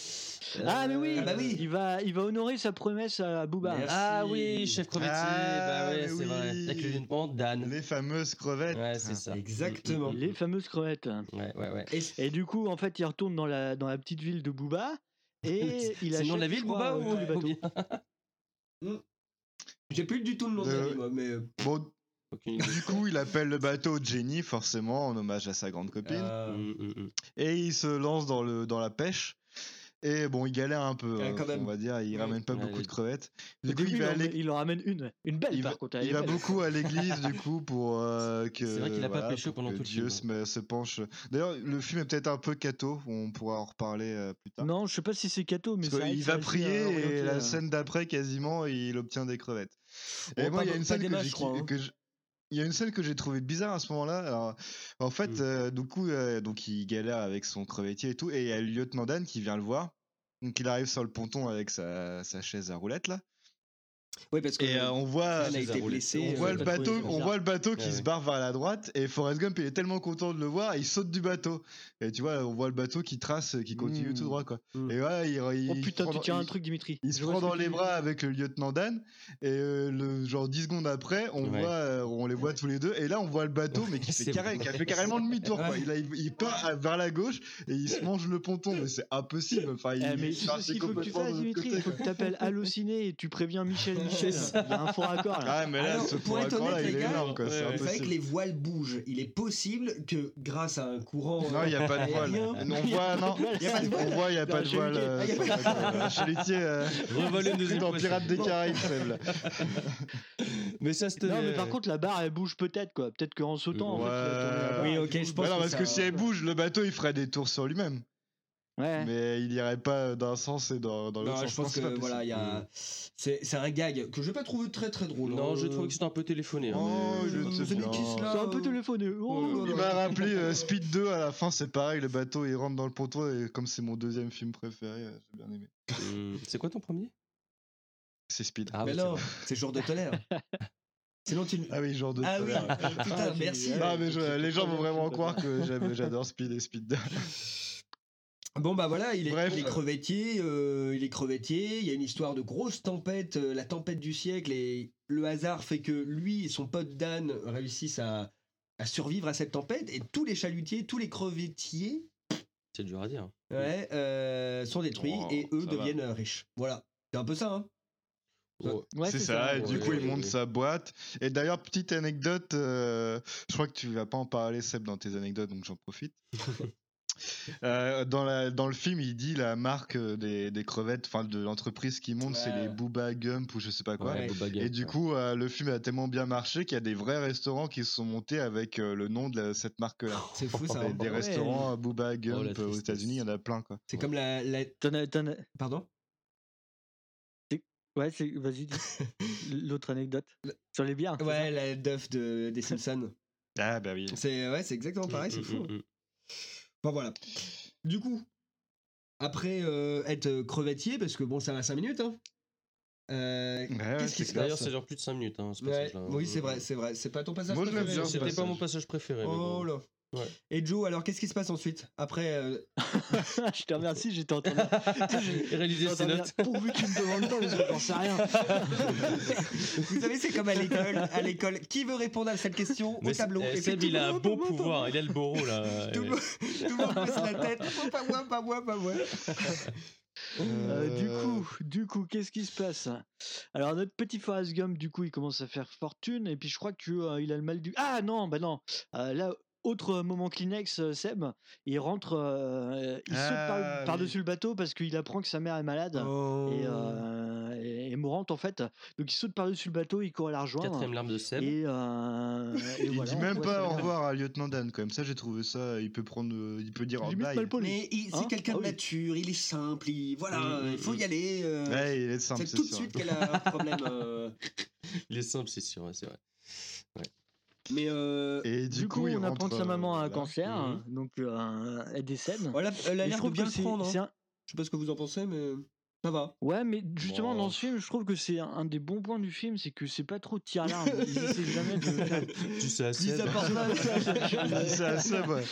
Ah mais oui, Ah bah oui. il va, il va honorer sa promesse à Booba. Merci. Ah oui, chef crevetier, Ah, bah ouais, mais c'est oui. vrai. Avec le lieutenant Dan. Les fameuses crevettes. Ouais, c'est ça. Exactement. Les fameuses crevettes. Ouais, ouais, ouais. Et Et du coup, en fait, il retourne dans la, dans la petite ville de Booba et il C'est le nom de la achète, ville, je crois, Booba, euh, ou tous les ou bateaux. bien j'ai plus du tout le nom de la Euh, vie, moi, mais euh, Bon, Aucune idée. du coup, il appelle le bateau Jenny, forcément, en hommage à sa grande copine. euh, Mm, mm, mm. Et il se lance dans, le, dans la pêche. Et bon, il galère un peu, Ouais, euh, quand même. on va dire. Il Ouais. ramène pas Ouais, beaucoup les- de crevettes. Au Du coup, début, il il, va, en, à met- l'ég- il en ramène une, une belle il par va- contre. elle il est va belle. beaucoup à l'église, du coup, pour euh, que, C'est vrai qu'il a pas voilà, pêché pour pendant que tout le Dieu film. se, met- se penche. D'ailleurs, le film est peut-être un peu catho. On pourra en reparler euh, plus tard. Non, je sais pas si c'est Cato, mais Parce c'est vrai qu'il que va c'est assez, prier euh, et orienté, la euh, scène d'après, quasiment, il obtient des crevettes. Et Bon, moi, pas il y a be- une pas scène des que masses, j'ai je crois, ki- hein. que je- il y a une scène que j'ai trouvé bizarre à ce moment-là. Alors, en fait, Mm. euh, du coup, euh, donc il galère avec son crevettier et tout, et il y a le lieutenant Dan qui vient le voir. Donc il arrive sur le ponton avec sa, sa chaise à roulettes là. Oui, parce que Et euh, on voit, Dan a été blessé. on euh, voit j'ai le pas trouvé bateau, ça on bizarre. voit le bateau qui Ouais, se ouais. barre vers la droite, et Forrest Gump il est tellement content de le voir, il saute du bateau. Et tu vois, on voit le bateau qui trace, qui continue Mm. tout droit quoi. Mm. Et ouais, il, il Oh se putain, prend tu dans- tiens un il- truc, Dimitri. il se Je vois prend ce que dans tu les dis. bras avec le lieutenant Dan et euh, le genre dix secondes après on Ouais. voit euh, on les voit tous les deux et là on voit le bateau mais qui fait C'est carré, vrai. qui a fait carrément demi-tour quoi. Ouais. Il, a- il, il part à- vers la gauche et il se mange le ponton mais c'est impossible. Enfin, il, Eh, mais il tu sais part ce qu'il faut que tu complètement fasses, de l'autre Dimitri. côté, Il faut quoi. que tu appelles Allociné et tu préviens Michel Michel. ça. Il y a un faux raccord là. Ah mais là Alors, ce pour faux être raccord là honnête, il les est gars, énorme quoi, ouais, c'est ouais. C'est vrai que impossible. les voiles bougent. Il est possible que grâce à un courant. Non, il n'y a pas de voile. aérien- On voit, non, Il y a pas de voile. on voit, il n'y a Non, pas de voile. chalutier. euh, Ah, y a sur pas le bateau. Un chalutier, euh, Revoler une deuxième dans fois, Pirates des c'est- Caraïbes, faible. Mais ça se tenait. Non, mais par contre, la barre elle bouge peut-être quoi. Peut-être qu'en sautant, en fait, il a tourné la barre. Oui, et ok, qu'il bouge. je pense Bah non, que parce ça- que si elle bouge, le bateau il ferait des tours sur lui-même. Ouais. Mais il irait pas d'un sens et dans, dans l'autre Non, sens. je pense c'est que pas possible. voilà, il y a. C'est c'est un gag que je vais pas trouver très très drôle. Non, hein. je trouve que c'était un peu téléphoné. hein, Oh, mais- je Euh, sais Zemeckis, bien. là, C'est un peu euh, téléphoné. Oh, Il m'a rappelé euh, Speed deux à la fin, c'est pareil, le bateau il rentre dans le ponton et comme c'est mon deuxième film préféré, euh, j'ai bien aimé. Mm. C'est quoi ton premier? C'est Speed. Ah Mais oui, non, c'est vrai. c'est jour de tolère. Sinon tu. Ah oui, genre de. Ah oui, tolère. euh, putain, merci. Non mais je- C'est les tout gens pas vont bien, vraiment c'est croire pas que j'aime- j'adore Speed et Speed deux. Bon bah voilà, il est, Bref. il est crevettier, euh, il est crevettier, il y a une histoire de grosse tempête, euh, la tempête du siècle, et le hasard fait que lui et son pote Dan réussissent à, à survivre à cette tempête, et tous les chalutiers, tous les crevettiers C'est dur à dire. ouais, euh, sont détruits, Oh, et eux ça deviennent euh, riches. Voilà, c'est un peu ça, hein. Oh. Ouais, c'est c'est ça, ça. et du Ouais, coup il ouais, monte ouais. sa boîte. Et d'ailleurs, petite anecdote, euh, je crois que tu vas pas en parler Seb dans tes anecdotes, donc j'en profite. Euh, dans, la, dans le film, il dit la marque euh, des, des crevettes, enfin de l'entreprise qui monte, c'est Ouais. les Booba Gump ou je sais pas quoi. Ouais, Booba Gump, Et du ouais. coup, euh, le film a tellement bien marché qu'il y a des vrais restaurants qui se sont montés avec euh, le nom de la- cette marque-là. C'est fou ça. Des, hein. des ouais. restaurants euh, Booba Gump Oh, la euh, aux tristesse. États-Unis, il y en a plein quoi. C'est comme la, la... T'en as- t'en as- Pardon Ouais, c'est... vas-y, dis. L'autre anecdote. Sur les bières. Ouais, la Duff de, des Simpsons. Ah bah oui. C'est, ouais, c'est exactement pareil, c'est fou. Mm, mm, mm. Bon, voilà. Du coup, après euh, être crevettier, parce que bon, ça va cinq minutes, hein. Euh, Ouais, ouais, qu'est-ce qui c'est se clair. D'ailleurs, passe ça dure plus de cinq minutes, hein, ce Ouais, passage-là. oui, c'est vrai, c'est vrai. C'est pas ton passage Moi, je l'aime préféré. bien, ce C'était pas passage. mon passage préféré. mais Oh bon. là. Ouais. Et Joe, alors qu'est-ce qui se passe ensuite après euh, Je te remercie, j'étais en train de... Tu sais, j'ai- Réaliser j'étais en ses train de notes. dire, pourvu que tu me demandes pas, parce que j'en sais rien. Vous savez, c'est comme à l'école. À l'école, qui veut répondre à cette question au Mais tableau? eh, Et Seb, puis, il tout a le un monde, beau tout le monde, pouvoir, il a le beau là. Tout le monde tout le monde baisse la tête. Oh, pas moi, pas moi, pas moi. Euh, du coup, du coup, qu'est-ce qui se passe? Alors notre petit Forrest Gump, du coup, il commence à faire fortune et puis je crois que euh, il a le mal du. Ah non, bah non. Euh, là, autre moment Kleenex, euh, Seb, il rentre, euh, il saute par, Ah, par-dessus oui. le bateau parce qu'il apprend que sa mère est malade Oh. et, euh, et- et mourante en fait. Donc il saute par-dessus le bateau, il court à la rejoindre. Quatrième larme de Seb. Et, euh, et Il voilà, dit on même voit pas sa au mère. revoir à Lieutenant Dan quand même. Ça, j'ai trouvé ça. Il peut prendre, euh, il peut dire oh, Limite bye. mal poli. Mais il- c'est Hein quelqu'un Ah de oui. nature, il est simple, il, voilà, Mm, mm, il faut mm. y aller. euh, Ouais, il est simple, c'est c'est tout de sûr. suite qu'elle a un problème. euh, Il est simple, c'est sûr, ouais, c'est vrai. Mais euh, Et Du, du, coup, il on apprend rentre, que sa maman a euh, un là. cancer, Mhm. donc euh, elle décède. voilà, elle a Et je l'air de trouve bien que le c'est- prendre. c'est Hein. un- Je sais pas ce que vous en pensez, mais ça va. Ouais, mais justement, Bon. dans ce film, je trouve que c'est un un des bons points du film, c'est que c'est pas trop tire-larme. Ils essaient jamais de. Tu sais, à Dis Seb. ça par là. Il dit ça à Seb, ouais.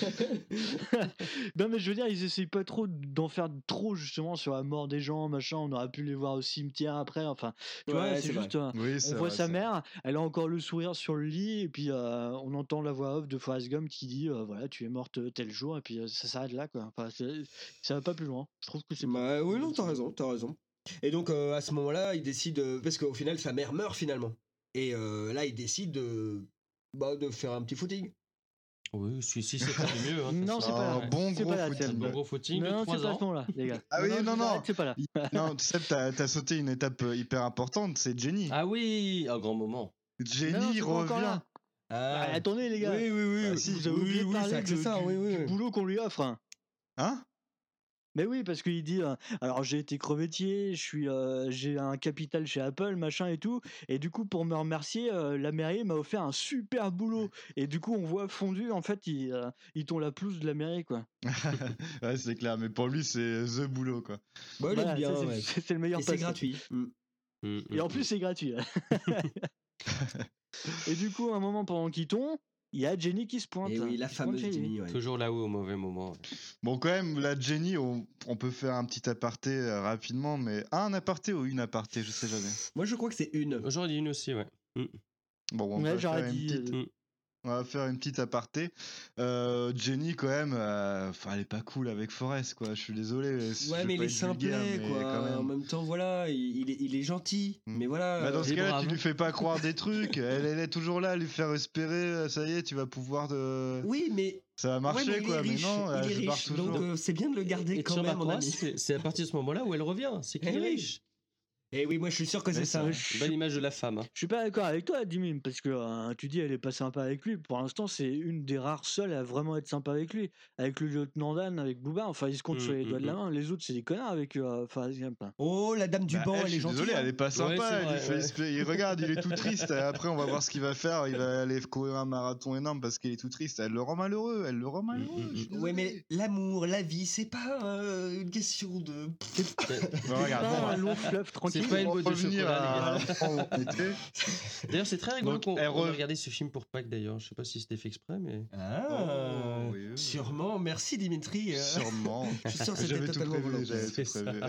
Non, mais je veux dire, ils essayent pas trop d'en faire trop, justement, sur la mort des gens, machin. On aurait pu les voir au cimetière après. Enfin, tu vois, Ouais, c'est c'est juste. euh, Oui, on c'est voit vrai, sa c'est mère, elle a encore le sourire sur le lit, et puis euh, on entend la voix off de Forrest Gump qui dit euh, voilà, tu es morte tel jour, et puis euh, ça s'arrête là, quoi. Enfin, c'est- ça va pas plus loin. Je trouve que c'est. Bah, oui, non, t'as raison, t'as raison. Et donc, euh, à ce moment-là, il décide. euh, parce qu'au final, sa mère meurt finalement. Et euh, là, il décide de, bah, de faire un petit footing. Oui, si, si, c'est pas le mieux. Hein, de toute Non, façon. c'est pas là. Un bon C'est gros pas là, footing. Seb. Un bon gros footing de Non, c'est trois pas à ans. ce moment-là, les gars. Ah oui, non, non. C'est pas là. Non, Seb, t'as t'as sauté une étape euh, hyper importante, c'est Jenny. Ah oui, un grand moment. Jenny Non, c'est pas encore revient. là. Ah, Ah, attendez, les gars. oui, oui, oui. Bah, si, vous avez oui, oublié de oui, parler c'est de- accessoire, du, oui, oui. du boulot qu'on lui offre. Hein? Mais oui, parce qu'il dit euh, alors j'ai été crevettier, je suis, euh, j'ai un capital chez Apple, machin et tout, et du coup pour me remercier, euh, la mairie m'a offert un super boulot. Et du coup on voit fondu, en fait ils, euh, ils t'ont la pelouse de la mairie, quoi. Ouais, c'est clair, mais pour lui, c'est the boulot, quoi. Bah, il est Voilà, bien, ça, c'est- ouais. c'est c'est le meilleur Et c'est poste. gratuit. Mm. Mm, Et en mm, plus c'est gratuit. Et du coup, un moment pendant qu'ils tombent, il y a Jenny qui se pointe. Et oui, la Qui se pointe fameuse chez lui. Jenny, ouais. Toujours là-haut au mauvais moment. ouais. Bon, quand même, la Jenny, on, on peut faire un petit aparté euh, rapidement, mais un aparté ou une aparté, je sais jamais. Moi, je crois que c'est une. J'aurais dit une aussi, ouais. Mm. Bon, on Ouais, va j'aurais faire une dit, petite- euh, On va faire une petite aparté. Euh, Jenny, quand même, euh, enfin, elle est pas cool avec Forrest, quoi. Je suis désolé. je Ouais, veux mais il pas est être vulgaire, simplet, mais quoi. quand même. En même temps, voilà, il, il est, il est gentil. Mais voilà. Bah, dans euh, ce cas-là, tu lui fais pas croire des trucs. Elle, elle est toujours là à lui faire espérer. euh, Ça y est, tu vas pouvoir. De... Oui, mais. Ça va Ouais, marcher, mais il quoi. est riche, Mais non, il elle est se barre riche, toujours. donc euh, c'est bien de le garder Et quand tu même, mon remarqueras, ami. c'est c'est à partir de ce moment-là où elle revient. C'est qu'il Eh est oui. riche. Et oui, moi, je suis sûr que c'est ça. je- Belle image de la femme. hein. Je suis pas d'accord avec toi, Dimim, parce que euh, tu dis elle est pas sympa avec lui. Pour l'instant, c'est une des rares seules à vraiment être sympa avec lui. Avec le lieutenant Dan, avec Booba, enfin, ils se comptent Mm, sur les mm, doigts de la mm. main. Les autres, c'est des connards avec euh, Forrest Gump. hein. Oh, la dame du Bah, banc, elle, elle, je est suis gentille. désolé, hein. elle est pas sympa. Ouais, c'est elle lui vrai, fait ouais. espérer- Il regarde, il est tout triste. et Après, on va voir ce qu'il va faire. Il va aller courir un marathon énorme parce qu'il est tout triste. Elle le rend malheureux. Elle le rend malheureux. je suis Ouais, désolé. mais l'amour, la vie, c'est pas euh, une question de. Bon, regarde, Pas bon, un long fleuve tranquille. C'est pas une pour boîte de revenir chocolat, à les gars. l'enfant où on était. D'ailleurs, c'est très rigolo Donc, qu'on elle on a re- regardé ce film pour Pâques, d'ailleurs. Je sais pas si c'était fait exprès, mais... Ah, Oh, oui, oui. sûrement. Merci, Dimitri. euh. Sûrement. Je suis sûr que c'était J'avais tout totalement prévu. volontaire. J'avais tout C'est ça. prévu.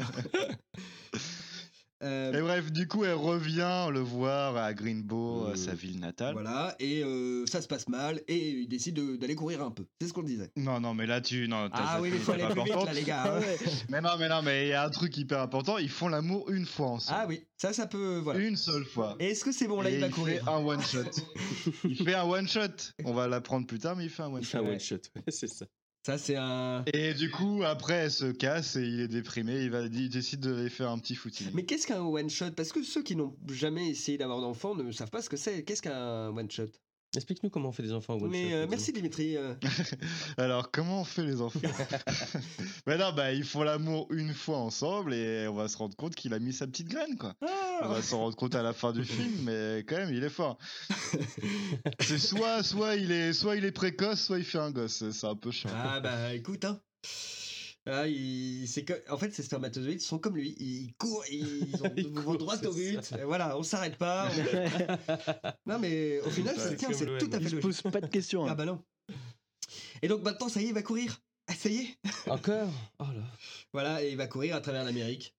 Euh, Et bref, du coup, elle revient le voir à Greenbow, Mm. sa ville natale. Voilà, et euh, ça se passe mal, et il décide de- d'aller courir un peu. C'est ce qu'on disait. Non, non, mais là, tu. Non, t'as- Ah t'as oui, fait mais faut une aller étape plus vite, là, importante. les gars. Ah hein. ouais. Mais non, mais non, mais il y a un truc hyper important. Ils font l'amour une fois ensemble. Ah oui, ça, ça peut. Voilà. Une seule fois. Et est-ce que c'est bon, là, Et il va il courir fait un one shot. Il fait un one shot. On va l'apprendre plus tard, mais il fait un one Il fait shot. un one shot, ouais, c'est ça. Ça, c'est un. Et du coup, après, elle se casse et il est déprimé. Il, va, il décide de aller faire un petit footing. Mais qu'est-ce qu'un one shot? Parce que ceux qui n'ont jamais essayé d'avoir d'enfant ne savent pas ce que c'est. Qu'est-ce qu'un one shot? Explique-nous comment on fait des enfants. Mais euh, merci Dimitri. Euh. Alors, comment on fait les enfants? Ben non, bah, ils font l'amour une fois ensemble et on va se rendre compte qu'il a mis sa petite graine, quoi. Ah. On va s'en rendre compte à la fin du film, mais quand même, il est fort. C'est soit, soit, il est, soit il est précoce, soit il fait un gosse. C'est un peu chiant. Ah bah écoute, hein. Ah, il, c'est que, en fait, ces spermatozoïdes sont comme lui. Ils courent, ils, ont, ils vont droit au but. Et voilà, on s'arrête pas. On... non, mais au final, c'est, tiens, c'est tout à fait logique. Il se pose pas de questions. Hein. Ah bah non. Et donc maintenant, ça y est, il va courir. Ah, ça y est. Encore. Oh là. Voilà, et il va courir à travers l'Amérique.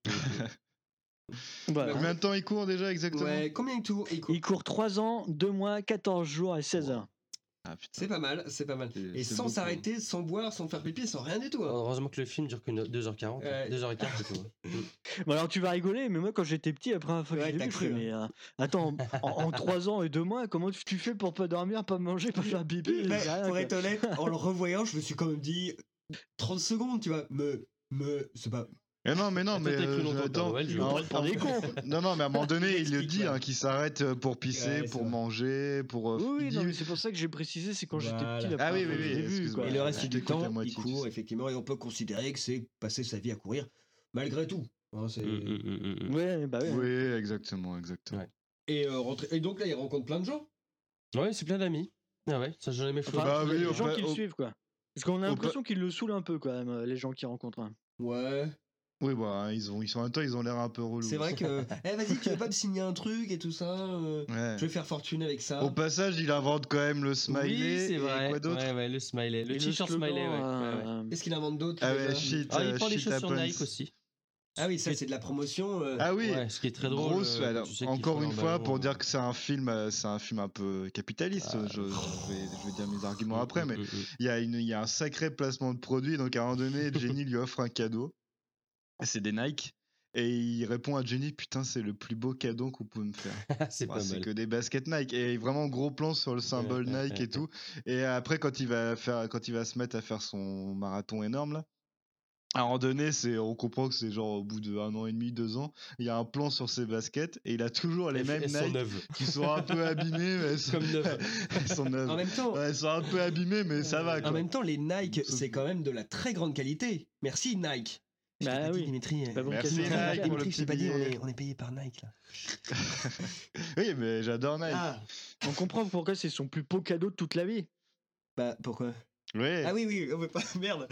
Voilà. Combien de temps il court déjà exactement? Ouais, combien il court, il court Il court trois ans, deux mois, quatorze jours et seize heures. Ah, c'est pas mal, c'est pas mal. C'est, et c'est sans beaucoup. s'arrêter, sans boire, sans faire pipi, sans rien du tout. Hein. Heureusement que le film dure que deux heures quarante. Ouais. deux heures quinze c'est tout. Bon, alors tu vas rigoler, mais moi quand j'étais petit, la première fois que Ouais, j'ai t'as vu, je cru, fais, mais euh, attends, en trois ans et deux mois, comment tu, tu fais pour pas dormir, pas manger, pas faire pipi? Mais, rien, pour quoi. être honnête, en le revoyant, je me suis quand même dit trente secondes, tu vois. Me, me, c'est pas. Mais non, mais non, mais t'as cru euh, longtemps que attends, Noël, je non, vois. On est con. non, non, mais à un moment donné, il le Explique, dit, ouais. hein, qu'il s'arrête pour pisser, Ouais, c'est pour vrai. manger, pour. euh, Oui, oui, il non, dit- mais c'est pour ça que j'ai précisé, c'est quand Voilà. j'étais petit. La Ah oui, première oui, fois que oui, je l'ai vu, excuse-moi. quoi. Et le reste Ouais, du t'écoutes la temps, moitié, il tu court, sais. effectivement, et on peut considérer que c'est passer sa vie à courir, malgré tout. Hein, c'est... Mm, mm, mm, mm. Ouais, bah ouais. Oui, exactement, exactement. Ouais. Et, euh, rentrer... et donc là, il rencontre plein de gens. Ouais, c'est plein d'amis. Ah ouais, ça j'en ai mes Enfin, Bah il y a oui, des au gens pa- qui le au- suivent, quoi. Parce qu'on a au l'impression qu'ils le saoulent un peu, quand même, euh, les gens qui rencontrent. hein. Ouais. Oui, bah, ils, ont, ils sont en même temps, ils ont l'air un peu relous. C'est vrai que. Eh, vas-y, tu veux pas me signer un truc et tout ça euh, Ouais. Je vais faire fortune avec ça. Au passage, il invente quand même le Oui, smiley. c'est et vrai. quoi d'autre? Ouais, ouais, le smiley. Le Et t-shirt slogan, smiley, ouais. ouais, ouais. euh, Qu'est-ce qu'il invente d'autre Ah déjà ouais, shit. Ah, il euh, prend les shit chaussures happens. Nike aussi. Ah oui, ça c'est de la promotion. euh. Ah oui, Ouais, ce qui est très drôle. grosse. euh, alors, tu sais qu'il encore faut une un fois, ballon, pour euh, dire que c'est un film, euh, c'est un film un peu capitaliste. Ah, je, je vais, je vais dire mes arguments mm, après, mm, mais mm, mm. il y a une, il y a un sacré placement de produits. Donc à un moment donné, Jenny lui offre un cadeau. C'est des Nike. Et il répond à Jenny, putain, c'est le plus beau cadeau qu'on peut me faire. C'est Bah, pas c'est mal. que des baskets Nike et vraiment gros plan sur le symbole Ouais, ouais, Nike ouais, et tout. Et après, quand il va faire, quand il va se mettre à faire son marathon énorme là, à un moment donné, c'est, on comprend que c'est genre au bout de un an et demi, deux ans, il y a un plan sur ses baskets et il a toujours les Elles- mêmes elles sont Nike neuves. qui sont un peu abîmées, mais elles sont, Comme neuves. elles sont neuves. En même temps, Ouais, elles sont un peu abîmées, mais ça va quoi. en même temps, les Nike, Ça, c'est quand même de la très grande qualité. Merci Nike. Je t'ai Bah pas dit, oui. Dimitri. Pas bon Merci, cadeau. Nike, pour le Dimitri, je t'ai pas dit, on petit est, on est payé par Nike là. Oui, mais j'adore Nike. Ah, On comprend pourquoi c'est son plus beau cadeau de toute la vie. bah pourquoi? Ouais. Ah oui, oui, on veut pas. Merde.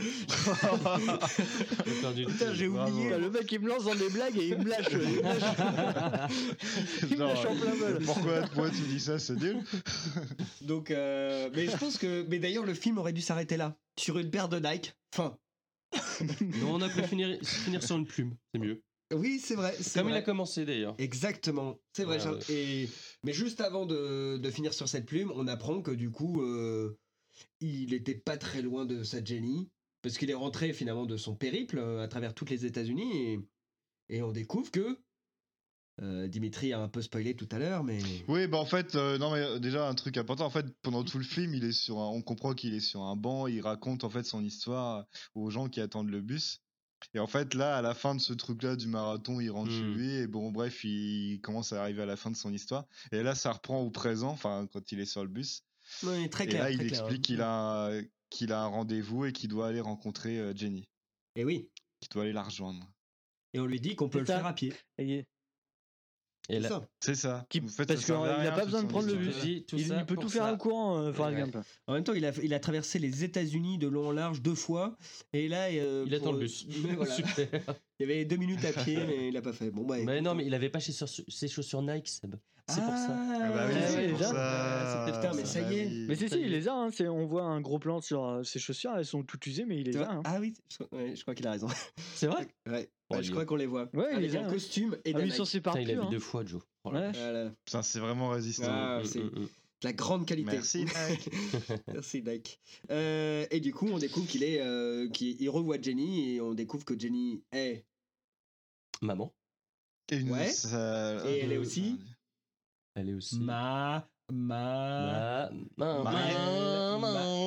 J'ai perdu le Putain, fil. j'ai Bravo. oublié. Putain, le mec il me lance dans des blagues et il me lâche. Il me lâche, il me Genre, lâche en plein vol. pourquoi, pourquoi tu dis ça, c'est nul. Donc, euh, mais je pense que. Mais d'ailleurs, le film aurait dû s'arrêter là. Sur une paire de Nike. Fin. Non, on a pu finir, finir sur une plume, c'est mieux. Oui, c'est vrai. C'est Comme vrai. il a commencé d'ailleurs. Exactement, c'est vrai. Ouais, Charles. ouais. Et mais juste avant de, de finir sur cette plume, on apprend que du coup, euh, il était pas très loin de sa Jenny, parce qu'il est rentré finalement de son périple euh, à travers toutes les États-Unis et, et on découvre que euh, Dimitri a un peu spoilé tout à l'heure, mais Oui, bah en fait, euh, non mais euh, déjà un truc important. En fait, pendant tout le film, il est sur, un- on comprend qu'il est sur un banc. Il raconte en fait son histoire aux gens qui attendent le bus. Et en fait, là, à la fin de ce truc-là du marathon, il rentre chez Mm. lui et bon, bref, il commence à arriver à la fin de son histoire. Et là, ça reprend au présent, enfin, quand il est sur le bus. ouais, très Et clair. là, il très clair, explique hein. qu'il a, qu'il a un rendez-vous et qu'il doit aller rencontrer euh, Jenny, Et oui. qu'il doit aller la rejoindre. Et on lui dit qu'on peut le C'est ça. faire à pied. Et- Et C'est là, ça. C'est ça. Qui- En fait, parce ça qu'il servait à n'a rien, pas toute besoin de son prendre le histoire. bus. dit tout Il, ça il peut pour tout faire ça. en courant, euh, Forrest Ouais. Gump. En même temps, il a, il a traversé les États-Unis de long en large deux fois. Et là, euh, il pour- attend le bus. Mais voilà. Super. Il y avait deux minutes à pied, mais il a pas fait. Bon bah. Mais écoute, non, mais il avait pas ses, sur- ses chaussures Nike, Seb. C'est pour ça. Ah bah oui, Ah c'est ouais, pour déjà. ça. C'était- putain, mais ça y est. Bah oui. Mais si, Ça si, y il est. les a. Hein, c'est- on voit un gros plan sur euh, ses chaussures, elles sont toutes usées, mais il Tu les vois a. Hein. Ah oui, je, ouais, je crois qu'il a raison. C'est vrai? Ouais, Bon, ouais, je il- crois qu'on les voit. Ouais, il Avec les a. un hein. costume et Ah des oui, s'en Nike. sépare Putain, il plus. a vu hein. deux fois, Joe. Oh là là. Ouais. Voilà. Putain, c'est vraiment résistant. Ah, Mm, c'est mm, mm. de la grande qualité. Merci, Nike. Merci Nike. Euh, et du coup, on découvre qu'il est, euh, qu'il il revoit Jenny et on découvre que Jenny est. Maman, Et une- Ouais. ça- Et elle est aussi elle est aussi. Ma. Ma. Ma. Ma. Ma- Maman.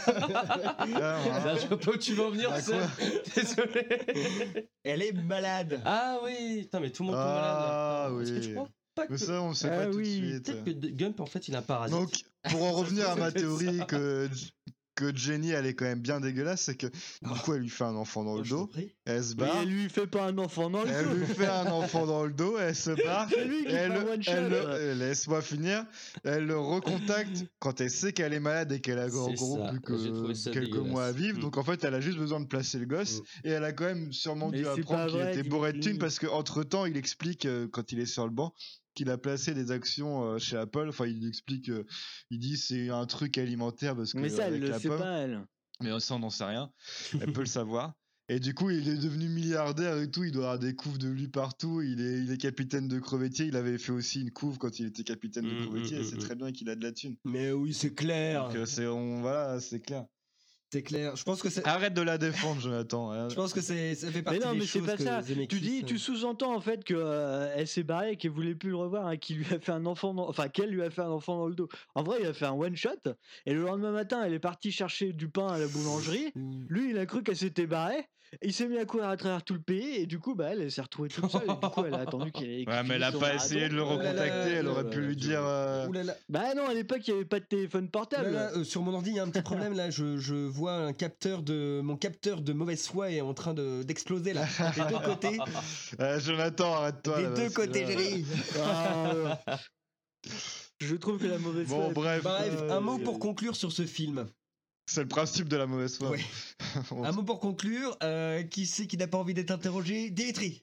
Ah, Là, je vois pas où tu vas en venir, Bah, Seb. Désolé. Elle est malade. Ah oui, putain, mais tout le monde tombe Ah, malade. là. oui. Est-ce que tu crois? pas que. Mais ça, on sait Ah pas tout de oui, suite. Peut-être que D- Gump, en fait, il a un parasite. Donc, pour en revenir à ma C'est théorie ça. que, que Jenny, elle est quand même bien dégueulasse, c'est que du coup, elle lui fait un enfant dans le je t'en dos, prie. elle se Mais barre, elle lui fait pas un enfant dans le elle dos. lui fait un enfant dans le dos, elle se barre, C'est lui qui elle, fait un one shot. elle le- euh, laisse-moi finir, elle le recontacte quand elle sait qu'elle est malade et qu'elle a en C'est gros ça. plus J'ai trouvé que ça quelques dégueulasse. mois à vivre, Mm. donc en fait, elle a juste besoin de placer le gosse, Mm. et elle a quand même sûrement Mais dû c'est apprendre pas qu'il vrai, était bourré de thunes, Dimitri. parce qu'entre temps, il explique, euh, quand il est sur le banc, qu'il a placé des actions euh, chez Apple, enfin il explique, euh, il dit c'est un truc alimentaire parce que Mais ça, elle avec le la sait pomme, pas, elle. mais ça on n'en sait rien, elle peut le savoir. Et du coup, il est devenu milliardaire et tout, il doit avoir des couves de lui partout, il est, il est capitaine de crevettier, il avait fait aussi une couve quand il était capitaine de Mm, crevettier, mm, et c'est mm, très bien qu'il a de la thune. Mais oui, c'est clair. Donc euh, c'est, on, voilà, c'est clair. C'est clair. Je pense que c'est. Arrête de la défendre, Jonathan. hein. Je pense que c'est, ça fait partie Mais non, des mais c'est choses pas que ça. Zemeckis, Tu dis, euh, tu sous-entends en fait que euh, elle s'est barrée et qu'elle voulait plus le revoir, hein, qu'il lui a fait un enfant, dans... enfin qu'elle lui a fait un enfant dans le dos. En vrai, il a fait un one shot et le lendemain matin, elle est partie chercher du pain à la boulangerie. Lui, il a cru qu'elle s'était barrée. Il s'est mis à courir à travers tout le pays et du coup, bah elle, elle s'est retrouvée toute seule. Et du coup, elle a attendu qu'il ait. Ouais, mais elle a son pas marathon. essayé de le Oh là là, recontacter, elle oh aurait là pu là, lui dire. euh, Ouh là là. Bah non, à l'époque, il n'y avait pas de téléphone portable. Là, là, euh, sur mon ordi, il y a un petit problème là. Je, je vois un capteur de mon capteur de mauvaise foi est en train de d'exploser là. Des deux côtés. euh, Jonathan, arrête-toi. Des là, deux parce que côtés, là- Géry. Ah, euh, je trouve que la mauvaise Bon, foi est bref. Bref, Euh, un mot pour conclure sur ce film. C'est le principe de la mauvaise foi. Ouais. Un mot pour conclure. Euh, qui c'est qui n'a pas envie d'être interrogé? Dimitri.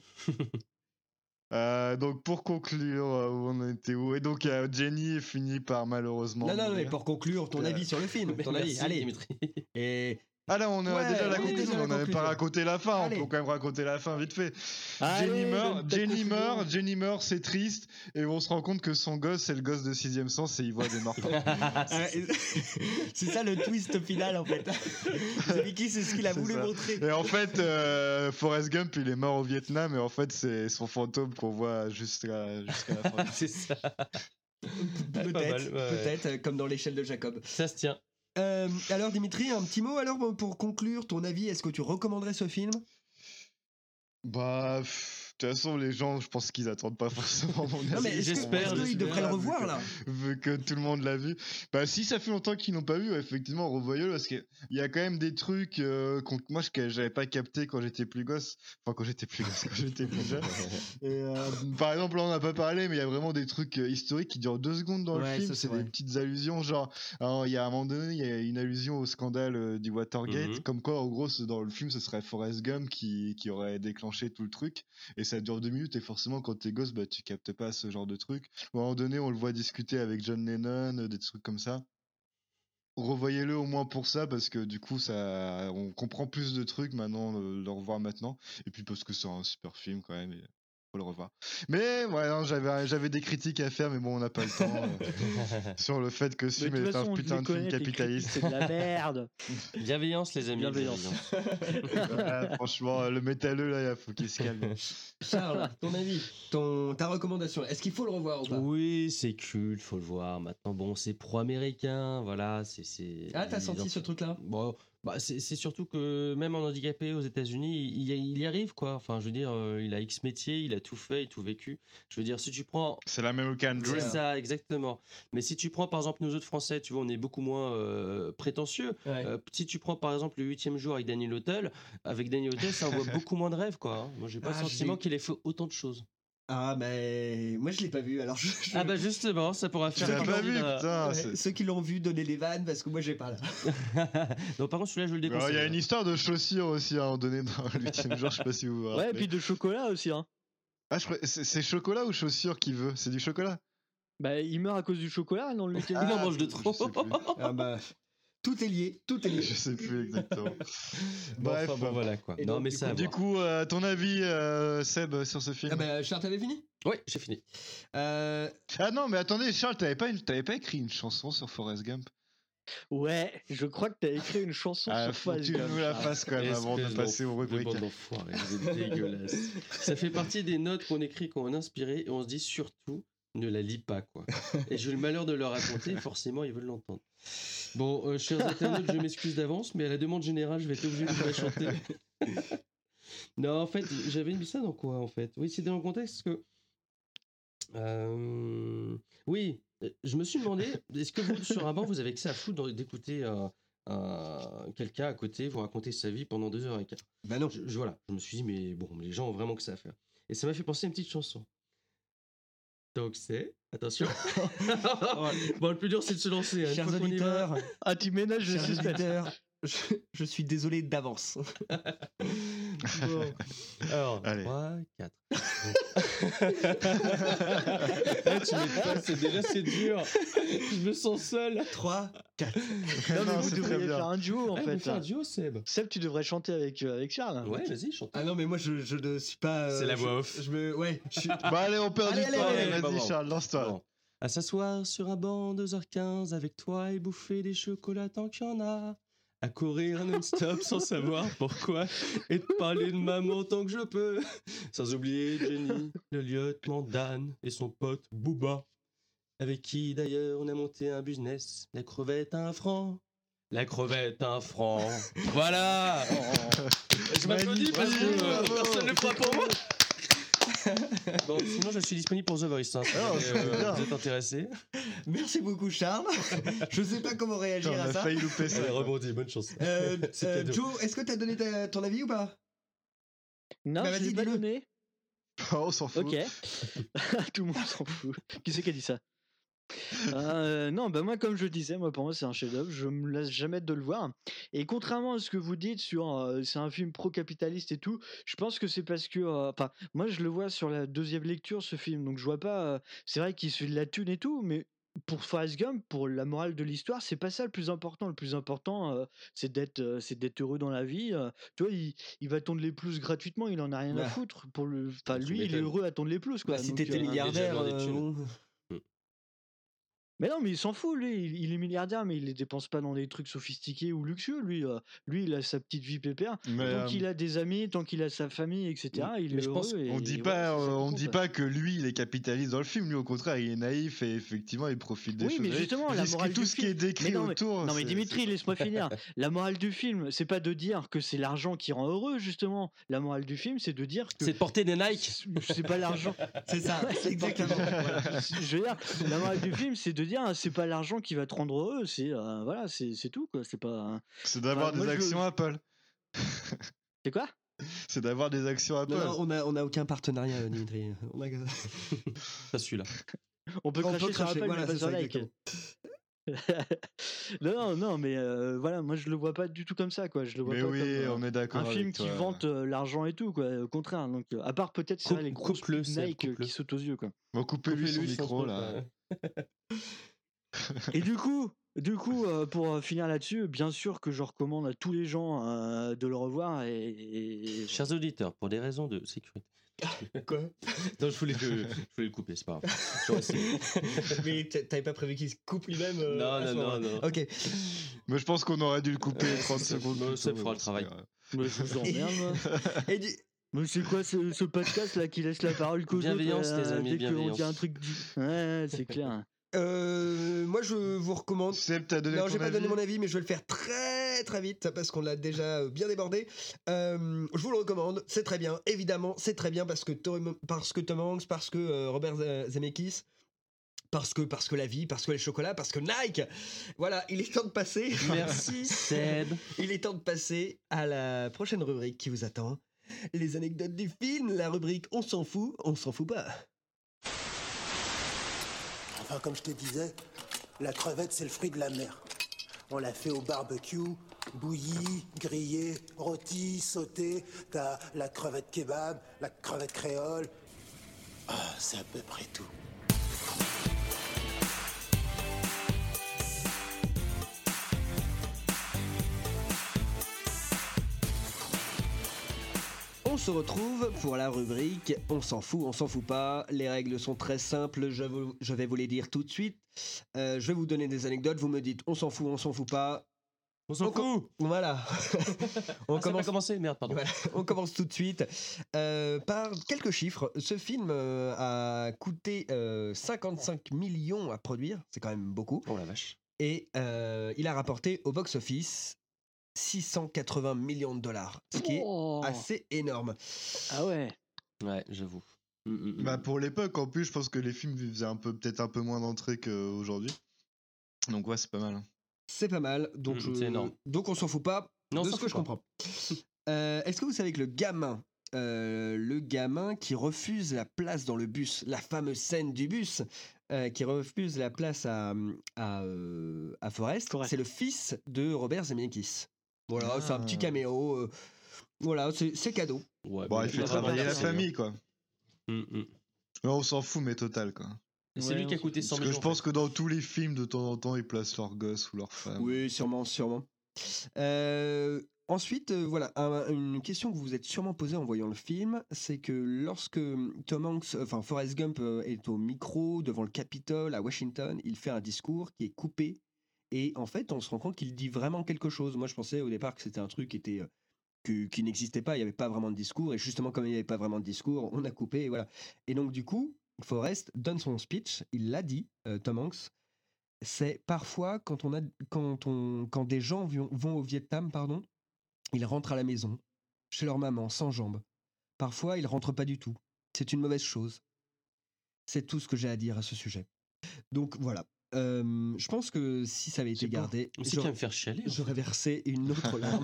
Euh, donc pour conclure, euh, où on était où? Et donc euh, Jenny finit par malheureusement. Non, non, non, mais mourir. pour conclure, ton Euh, avis sur le film. Ton avis, Merci, allez. Dimitri. Et Ah là, on a Ouais, déjà la on est déjà conclusion, à la on n'avait pas conclusion. raconté la fin, Allez. on peut quand même raconter la fin vite fait. Allez, Jenny donne meurt, ta Jenny conclusion. meurt, Jenny meurt, c'est triste, et on se rend compte que son gosse, c'est le gosse de sixième sens, et il voit des morts. Ouais, c'est ça le twist final en fait. Zemeckis, c'est ce qu'il a C'est voulu ça. montrer. Et en fait, euh, Forrest Gump, il est mort au Vietnam, et en fait, c'est son fantôme qu'on voit jusqu'à jusqu'à la fin. C'est ça. Peut-être, Pas mal, ouais, ouais. peut-être, euh, comme dans l'échelle de Jacob. Ça se tient. Euh, alors Dimitri, un petit mot alors pour conclure, ton avis, est-ce que tu recommanderais ce film? Bah, pff, de toute façon, les gens, je pense qu'ils attendent pas forcément mon avis. Non mais est-ce que- J'espère, est-ce qu'ils j'espère, devraient le vu revoir que- là? Vu que tout le monde l'a vu. Bah, si ça fait longtemps qu'ils n'ont pas vu, ouais, effectivement, revoyez-le, parce qu'il y a quand même des trucs euh, qu'on- moi, je j'avais pas capté quand j'étais plus gosse. Enfin, quand j'étais plus gosse, quand j'étais plus jeune. Et, euh, par exemple, là, on n'a pas parlé, mais il y a vraiment des trucs euh, historiques qui durent deux secondes dans Ouais, le film. ça, c'est C'est des vrai. petites allusions, genre, alors, il y a à un moment donné, il y a une allusion au scandale euh, du Watergate, Mhm. comme quoi, en gros, ce- dans le film, ce serait Forrest Gump qui, qui aurait déclenché tout le truc. Et ça dure deux minutes, et forcément, quand t'es gosse, bah, tu captes pas ce genre de truc. À un moment donné, on le voit discuter avec John Lennon, euh, des trucs comme ça. Revoyez-le au moins pour ça, parce que du coup, ça, on comprend plus de trucs maintenant, le, le revoir maintenant. Et puis parce que c'est un super film quand même, et faut le revoir. Mais ouais, non, j'avais, j'avais des critiques à faire, mais bon, on n'a pas le temps euh, sur le fait que ce Mais film de toute est un façon, on putain les de film connaît, tes capitaliste. critiques, c'est de la merde. Bienveillance, les amis. Bienveillance. Ouais, franchement, le métalleux là, il faut qu'il se calme. Charles, ton avis, ton, ta recommandation, est-ce qu'il faut le revoir ou pas? Oui, c'est culte, faut le voir. Maintenant, bon, c'est pro-américain, voilà, c'est. c'est- Ah, t'as ils senti en- ce truc-là? Bon, bah, c'est c'est surtout que même en handicapé aux États-Unis, il, y- il y arrive quoi. Enfin, je veux dire, euh, il a X métier, il a tout fait, tout vécu. Je veux dire, si tu prends. C'est l'American C'est Dream. ça, exactement. Mais si tu prends par exemple nous autres Français, tu vois, on est beaucoup moins euh, prétentieux. Ouais. Euh, si tu prends par exemple le huitième jour avec Daniel Hotel, avec Daniel Hotel, ça envoie beaucoup moins de rêves quoi. hein. Moi, j'ai pas Ah, le sentiment j'ai- qu'il ait fait autant de choses. Ah, mais moi je l'ai pas vu alors. Je, je- Ah bah justement, ça pourra Tu faire. l'as partie pas vu, d'un- putain. Ouais, c'est- ceux qui l'ont vu, donnez les vannes parce que moi j'ai pas là. Donc par contre celui-là je le Alors, déconseille. Il y a une histoire de chaussures aussi à en donner dans l'ultime jour, je sais pas si vous vous Ouais, et rappelez. puis de chocolat aussi, hein. Ah, je crois- c'est c'est chocolat ou chaussures qu'il veut? C'est du chocolat? Bah, il meurt à cause du chocolat dans le huitième. Il en Ah, mange de je trop. sais plus. Ah bah, tout est lié, tout est lié. Je sais plus exactement. Bon, Bref, enfin, bon, voilà quoi. Et non donc, mais du ça. à du voir. coup, euh, ton avis, euh, Seb, sur ce film? Ah bah, Charles, t'avais fini? Oui, j'ai fini. Euh, Ah non, mais attendez, Charles, t'avais pas, une- t'avais pas écrit une chanson sur Forrest Gump? Ouais, je crois que t'as écrit une chanson Ah, sur faut que Forrest tu Gump, nous la Charles. fasses quand même avant de Espèce passer aux d'enf- de rubriques. bande d'enfoirés, vous êtes dégueulasse. Ça fait partie des notes qu'on écrit, qu'on a inspirées, et on se dit surtout, ne la lis pas, quoi. Et j'ai eu le malheur de le raconter, forcément, ils veulent l'entendre. Bon, euh, chers internautes, je m'excuse d'avance, mais à la demande générale, je vais être obligé de vous la chanter. Non, en fait, j'avais mis ça dans quoi, en fait? Oui, c'était dans le contexte que Euh, Oui, euh, je me suis demandé, est-ce que vous, sur un banc, vous avez que ça à foutre dans- d'écouter euh, un- quelqu'un à côté vous raconter sa vie pendant deux heures et quart? Bah non. Je, je- voilà, je me suis dit, mais bon, les gens ont vraiment que ça à faire. Et ça m'a fait penser à une petite chanson. Donc c'est, attention. Bon, le plus dur, c'est de se lancer. hein, une Chers fois qu'on y va. auditeurs, Ah, tu ménages le chers suspense. auditeurs, je, je suis désolé d'avance. Bon. Alors, Allez. trois, quatre. Eh, tu m'aides pas, c'est déjà c'est dur. Je me sens seul. trois, quatre. Non, mais Non, vous c'est très devriez bien. faire un duo en Ouais, fait. on fait un duo, Seb. Seb, tu devrais chanter avec, euh, avec Charles. Ouais, vas-y, chante. Ah non, mais moi je, je ne suis pas. euh, C'est la je- voix off. Je me. Ouais, je suis. Bah allez, on perd Allez, du allez, temps. allez, Allez, allez, vas-y, bon, bon. Charles, lance-toi. Bon. À s'asseoir sur un banc, deux heures quinze, avec toi et bouffer des chocolats tant qu'il y en a. À courir non-stop sans savoir pourquoi. Et de parler de maman tant que je peux. Sans oublier Jenny, le lieutenant Dan et son pote Booba. Avec qui d'ailleurs on a monté un business. La crevette à un franc. La crevette à un franc. Voilà. Je m'applaudis parce que euh, personne ne le fera pour moi. Bon, sinon je suis disponible pour The Voice. Hein, si Ah, jamais, c'est euh, bien. vous êtes intéressé. Merci beaucoup, Charles. Je sais pas comment réagir On à a ça. failli louper ça. Allez, rebondis, bonne chance. Euh, C'est euh, cadeau. Joe, est-ce que t'as donné ta- ton avis ou pas? Non, Bah, je vas-y, l'ai pas dis-le. donné. Oh, on s'en fout. Ok. Tout le monde s'en fout. Qui c'est qui a dit ça? Euh, non, bah moi, comme je le disais, moi pour moi c'est un chef-d'œuvre. Je me lasse jamais de le voir. Et contrairement à ce que vous dites sur euh, c'est un film pro-capitaliste et tout, je pense que c'est parce que, euh, enfin, moi je le vois sur la deuxième lecture ce film, donc je vois pas. euh, c'est vrai qu'il se fait de la thune et tout, mais pour Forrest Gump, pour la morale de l'histoire, c'est pas ça le plus important. Le plus important, euh, c'est d'être, euh, c'est d'être heureux dans la vie. euh. tu vois, il, il va tondre les pelouse gratuitement, il en a rien à Bah. foutre. Pour le, enfin, Tu lui, il est m'étonnes. heureux à tondre les pelouses, quoi. Bah, si Donc, t'étais euh, milliardaire. déjà avoir des euh, thunes. bon. Mais non, mais il s'en fout, lui. Il, il est milliardaire, mais il les dépense pas dans des trucs sophistiqués ou luxueux. Lui, euh, lui il a sa petite vie pépère. Mais, tant euh, qu'il a des amis, tant qu'il a sa famille, et cetera, il mais est je pense heureux. et- On dit et pas, voilà, c'est ça euh, qui on compte, dit quoi. pas que lui il est capitaliste dans le film. Lui au contraire il est naïf et effectivement il profite des Oui, choses. mais Et justement, je la dis ce qui- morale tout du ce qui est film- décrit Mais non, mais- autour. Non, mais c'est- Dimitri, laisse-moi finir. La morale du film, c'est pas de dire que c'est l'argent qui rend heureux, justement. La morale du film, c'est de dire que C'est de porter des Nike. c'est pas l'argent. C'est ça, c'est exactement. Voilà. Je veux dire, la morale du film, c'est de dire c'est pas l'argent qui va te rendre heureux, c'est euh, voilà, c'est c'est tout quoi. C'est pas. C'est d'avoir Enfin, moi, des je le- actions Apple. C'est quoi? C'est d'avoir des actions Apple. Non, non, on a, on a aucun partenariat, euh, Dimitri. On a... Pas celui-là. On peut On cracher peut sur cracher, Apple, voilà, mais pas c'est sur ça, Like. exactement. non, non, non, mais euh, voilà, moi je le vois pas du tout comme ça, quoi. Je le vois Mais pas oui, comme euh, on est d'accord un film avec qui toi. vante euh, l'argent et tout, quoi. Au contraire, donc euh, à part peut-être c'est vrai, Coupe- les grosses coupe-le, pubs Seb, Nike euh, coupe-le. qui sautent aux yeux, quoi. Bon, coupez-lui son Coupez-lui son micro truc, là. ouais. Et du coup, du coup, euh, pour euh, finir là-dessus, bien sûr que je recommande à tous les gens euh, de le revoir et, et- Chers auditeurs, pour des raisons de sécurité. Quoi? Non, je voulais, le, je voulais le couper, c'est pas grave. J'aurais essayé. Mais t'a- t'avais pas prévu qu'il se coupe lui-même euh, Non, à ce non, moment-là. non, non. Ok. Mais je pense qu'on aurait dû le couper trente ça- secondes. non, plus ça tôt, fera mais le bon, travail. c'est pas grave. Mais je vous emmerde, moi. Et du... Mais c'est quoi ce, ce podcast là qui laisse la parole qu'aux autres Bienveillance, euh, les amis, dès qu'on bienveillance. dit un truc dit. Ouais, c'est clair. Euh, moi, je vous recommande. Seb, t'as donné Non, ton j'ai pas avis donné mon avis, mais je vais le faire très très vite parce qu'on l'a déjà bien débordé. Euh, je vous le recommande, c'est très bien. Évidemment, c'est très bien parce que Tom, parce que Tom Hanks, parce que euh, Robert Zemeckis. Parce que, parce que la vie, parce que les chocolats, parce que Nike. Voilà, il est temps de passer. Merci, Seb. Il est temps de passer à la prochaine rubrique qui vous attend. Les anecdotes du film, la rubrique On s'en fout, on s'en fout pas. Enfin, comme je te disais, la crevette, c'est le fruit de la mer. On l'a fait au barbecue, bouillie, grillée, rôtie, sautée. T'as la crevette kebab, la crevette créole. Ah, c'est à peu près tout. On se retrouve pour la rubrique On s'en fout, on s'en fout pas. Les règles sont très simples, je, vous- je vais vous les dire tout de suite. Euh, je vais vous donner des anecdotes, vous me dites on s'en fout, on s'en fout pas. On s'en com- fout. Voilà. on, Ah, ça va commence, commencer, merde, pardon. voilà, on commence tout de suite euh, par quelques chiffres. Ce film euh, a coûté euh, cinquante-cinq millions à produire, c'est quand même beaucoup. Oh la vache. Et euh, il a rapporté au box-office six cent quatre-vingts millions de dollars, ce qui est Oh. assez énorme. Ah ouais. Ouais, j'avoue. Bah pour l'époque, en plus, je pense que les films faisaient un peu, peut-être un peu moins d'entrées qu'aujourd'hui. Donc ouais, c'est pas mal. Hein. C'est pas mal, donc, Mmh, je- c'est énorme. donc on s'en fout pas Non, on de s'en ce que fout je pas. comprends. Euh, Est-ce que vous savez que le gamin, euh, le gamin qui refuse la place dans le bus, la fameuse scène du bus, euh, qui refuse la place à, à, euh, à Forrest, c'est le fils de Robert Zemeckis. Voilà, Ah. c'est un petit caméo. euh, voilà, c'est c'est cadeau. Ouais, Bon, mais il fait a travailler vraiment la percé, hein. famille, quoi. Mm, mm. Non, on s'en fout, mais total, quoi. Et c'est lui qui a coûté cent Parce que millions. je pense que dans tous les films, de temps en temps, ils placent leurs gosses ou leurs femmes. Oui, sûrement, sûrement. Euh, ensuite, euh, voilà, un- une question que vous vous êtes sûrement posée en voyant le film, c'est que lorsque Tom Hanks, enfin Forrest Gump euh, est au micro devant le Capitole à Washington, il fait un discours qui est coupé et en fait, on se rend compte qu'il dit vraiment quelque chose. Moi, je pensais au départ que c'était un truc qui était euh, que- qui n'existait pas, il n'y avait pas vraiment de discours et justement comme il n'y avait pas vraiment de discours, on a coupé et voilà. Et donc du coup, Forrest donne son speech, il l'a dit, euh, Tom Hanks. C'est parfois quand on a quand on quand des gens vont, vont au Vietnam, pardon, ils rentrent à la maison chez leur maman sans jambes. Parfois, ils rentrent pas du tout. C'est une mauvaise chose. C'est tout ce que j'ai à dire à ce sujet. Donc voilà. Euh, je pense que si ça avait été C'est beau. gardé, Mais c'est qui va me faire chialer, en j'aurais versé une autre larme.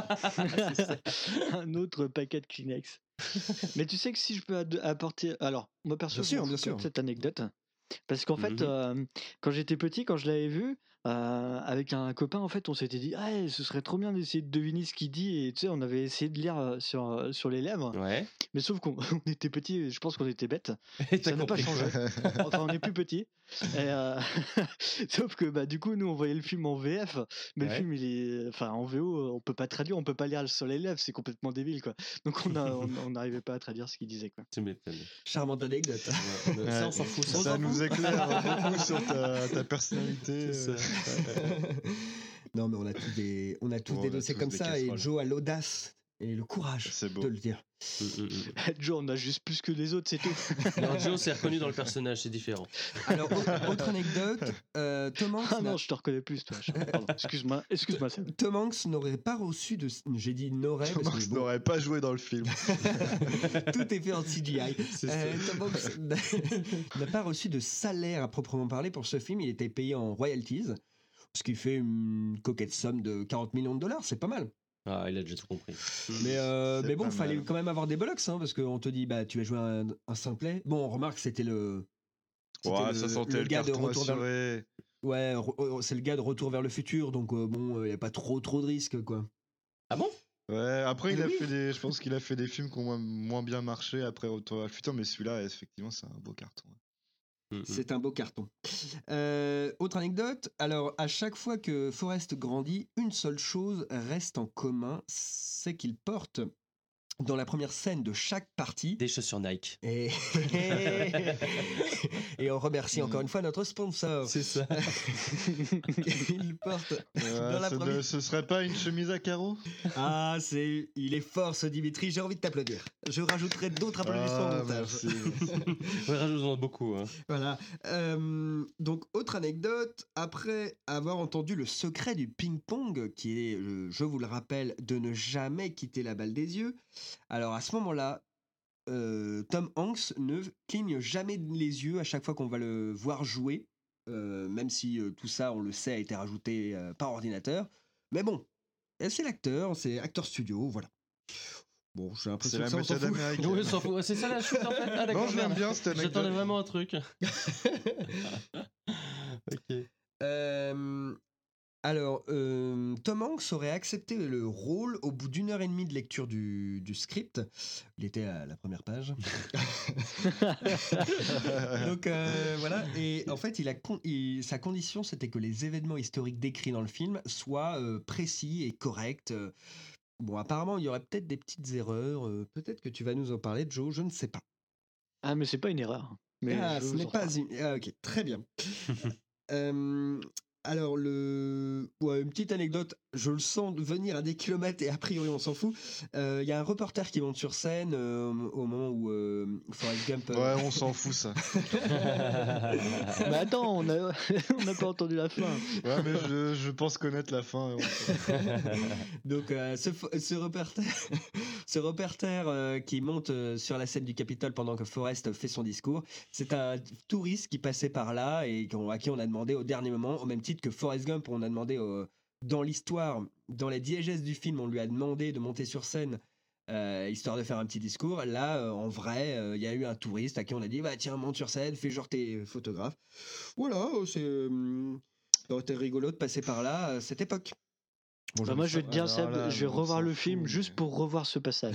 Un autre paquet de Kleenex. Mais tu sais que si je peux ad- apporter. Alors, moi perso, Bien je sûr, m'en bien fous sûr. de cette anecdote. Parce qu'en fait, Mhm. euh, quand j'étais petit, quand je l'avais vu, euh, avec un copain, en fait, on s'était dit, ah, ce serait trop bien d'essayer de deviner ce qu'il dit. Et tu sais, on avait essayé de lire euh, sur, euh, sur les lèvres. Ouais. Mais sauf qu'on on était petits, et je pense qu'on était bêtes. Et t'as Ça n'a pas compris. changé. Enfin, on est plus petits. Et, euh, sauf que bah, du coup, nous, on voyait le film en V F. Mais le Ouais. film, il est. Enfin, en V O, on peut pas traduire, on peut pas lire sur les lèvres. C'est complètement débile, quoi. Donc, on a- on on n'arrivait pas à traduire ce qu'il disait, quoi. Tu m'étonnes. Charmante anecdote. Ouais, mais ça, on s'en fout. Ça, on s'en nous fout. éclaire beaucoup sur ta, ta personnalité. C'est euh. Non, mais on a tous des, on a tous Bon, des on a dossiers tous comme des ça et casseroles. Joe a l'audace et le courage de le dire. Mm, Joe, on a juste plus que les autres, c'est tout. Non, Joe s'est reconnu dans le personnage, c'est différent. Alors, au- autre anecdote, euh, Tom Hanks. Ah non, n'a- je te reconnais plus, toi. Pardon, excuse-moi, excuse-moi, Sam. Tom Hanks n'aurait pas reçu de. J'ai dit n'aurait. Tom parce que Hanks bon, n'aurait pas joué dans le film. tout est fait en C G I. C'est Euh, ça. Tom Hanks n'a- n'a pas reçu de salaire à proprement parler pour ce film. Il était payé en royalties, ce qui fait une coquette somme de quarante millions de dollars. C'est pas mal. Ah, il a déjà tout compris. Mais, euh, C'est mais bon, pas fallait mal. quand même avoir des bollocks, hein, parce qu'on te dit, bah, tu vas jouer un, un simplet. Bon, on remarque, c'était le. c'était Ouais, le- ça sentait le gars de carton Retour vers le- assuré. Ouais, re- c'est le gars de Retour vers le futur, donc euh, bon, il n'y a pas trop trop de risques, quoi. Ah bon? Ouais, après, il Ah a oui. fait des. Je pense qu'il a fait des films qui ont moins, moins bien marché après Retour vers le futur, mais celui-là, effectivement, c'est un beau carton. C'est un beau carton. Euh, autre anecdote, alors à chaque fois que Forrest grandit, une seule chose reste en commun, c'est qu'il porte dans la première scène de chaque partie des chaussures Nike. Et, et on remercie encore une fois notre sponsor. C'est ça. Il porte Ouais, dans la ce, première... ne- ce serait pas une chemise à carreaux? Ah, c'est, il est fort ce Dimitri, j'ai envie de t'applaudir. Je rajouterai d'autres applaudissements Ah, au montage. merci. Ouais, rajoute-en beaucoup. Hein. Voilà. Euh, donc, autre anecdote, après avoir entendu le secret du ping-pong, qui est, je, je vous le rappelle, de ne jamais quitter la balle des yeux, alors à ce moment-là, euh, Tom Hanks ne cligne jamais les yeux à chaque fois qu'on va le voir jouer, euh, même si euh, tout ça, on le sait, a été rajouté euh, par ordinateur. Mais bon, c'est l'acteur, c'est acteur studio, voilà. Bon, j'ai l'impression C'est que la ça, on s'en méthode fout. américaine. Oui, on s'en fout. Ouais, c'est ça la chute en fait. Ah, d'accord, Non, je l'aime merde. bien, cette anecdote. J'attendais vraiment un truc. Ok. Euh, alors, euh, Tom Hanks aurait accepté le rôle au bout d'une heure et demie de lecture du, du script. Il était à la première page. Donc euh, voilà, et en fait, il a con- il- sa condition, c'était que les événements historiques décrits dans le film soient euh, précis et corrects. Euh, Bon, apparemment, il y aurait peut-être des petites erreurs. euh, peut-être que tu vas nous en parler, Joe, je ne sais pas. Ah, mais c'est pas une erreur. Mais ah, je ce vous n'est en pas parle. une... Ah, ok, très bien. Euh, alors, le... ouais, une petite anecdote, je le sens venir à des kilomètres et a priori on s'en fout. Euh, Il y a un reporter qui monte sur scène euh, au moment où euh, Forrest Gump... euh, Ouais, on s'en fout, ça. Mais attends, on a, on n'a pas entendu la fin. Ouais, mais je, je pense connaître la fin. et on- Donc, euh, ce, fo- ce reporter, ce reporter euh, qui monte euh, sur la scène du Capitole pendant que Forrest fait son discours, c'est un touriste qui passait par là et à qui on a demandé au dernier moment, au même titre que Forrest Gump, on a demandé au, dans l'histoire, dans la diégèse du film, on lui a demandé de monter sur scène euh, histoire de faire un petit discours. Là, euh, en vrai, il euh, y a eu un touriste à qui on a dit bah, tiens, monte sur scène, fais genre tes photographes. Voilà, c'est, euh, ça aurait été rigolo de passer par là à cette époque. Bon, bah moi je vais te dire Seb, je vais revoir le film juste pour revoir ce passage.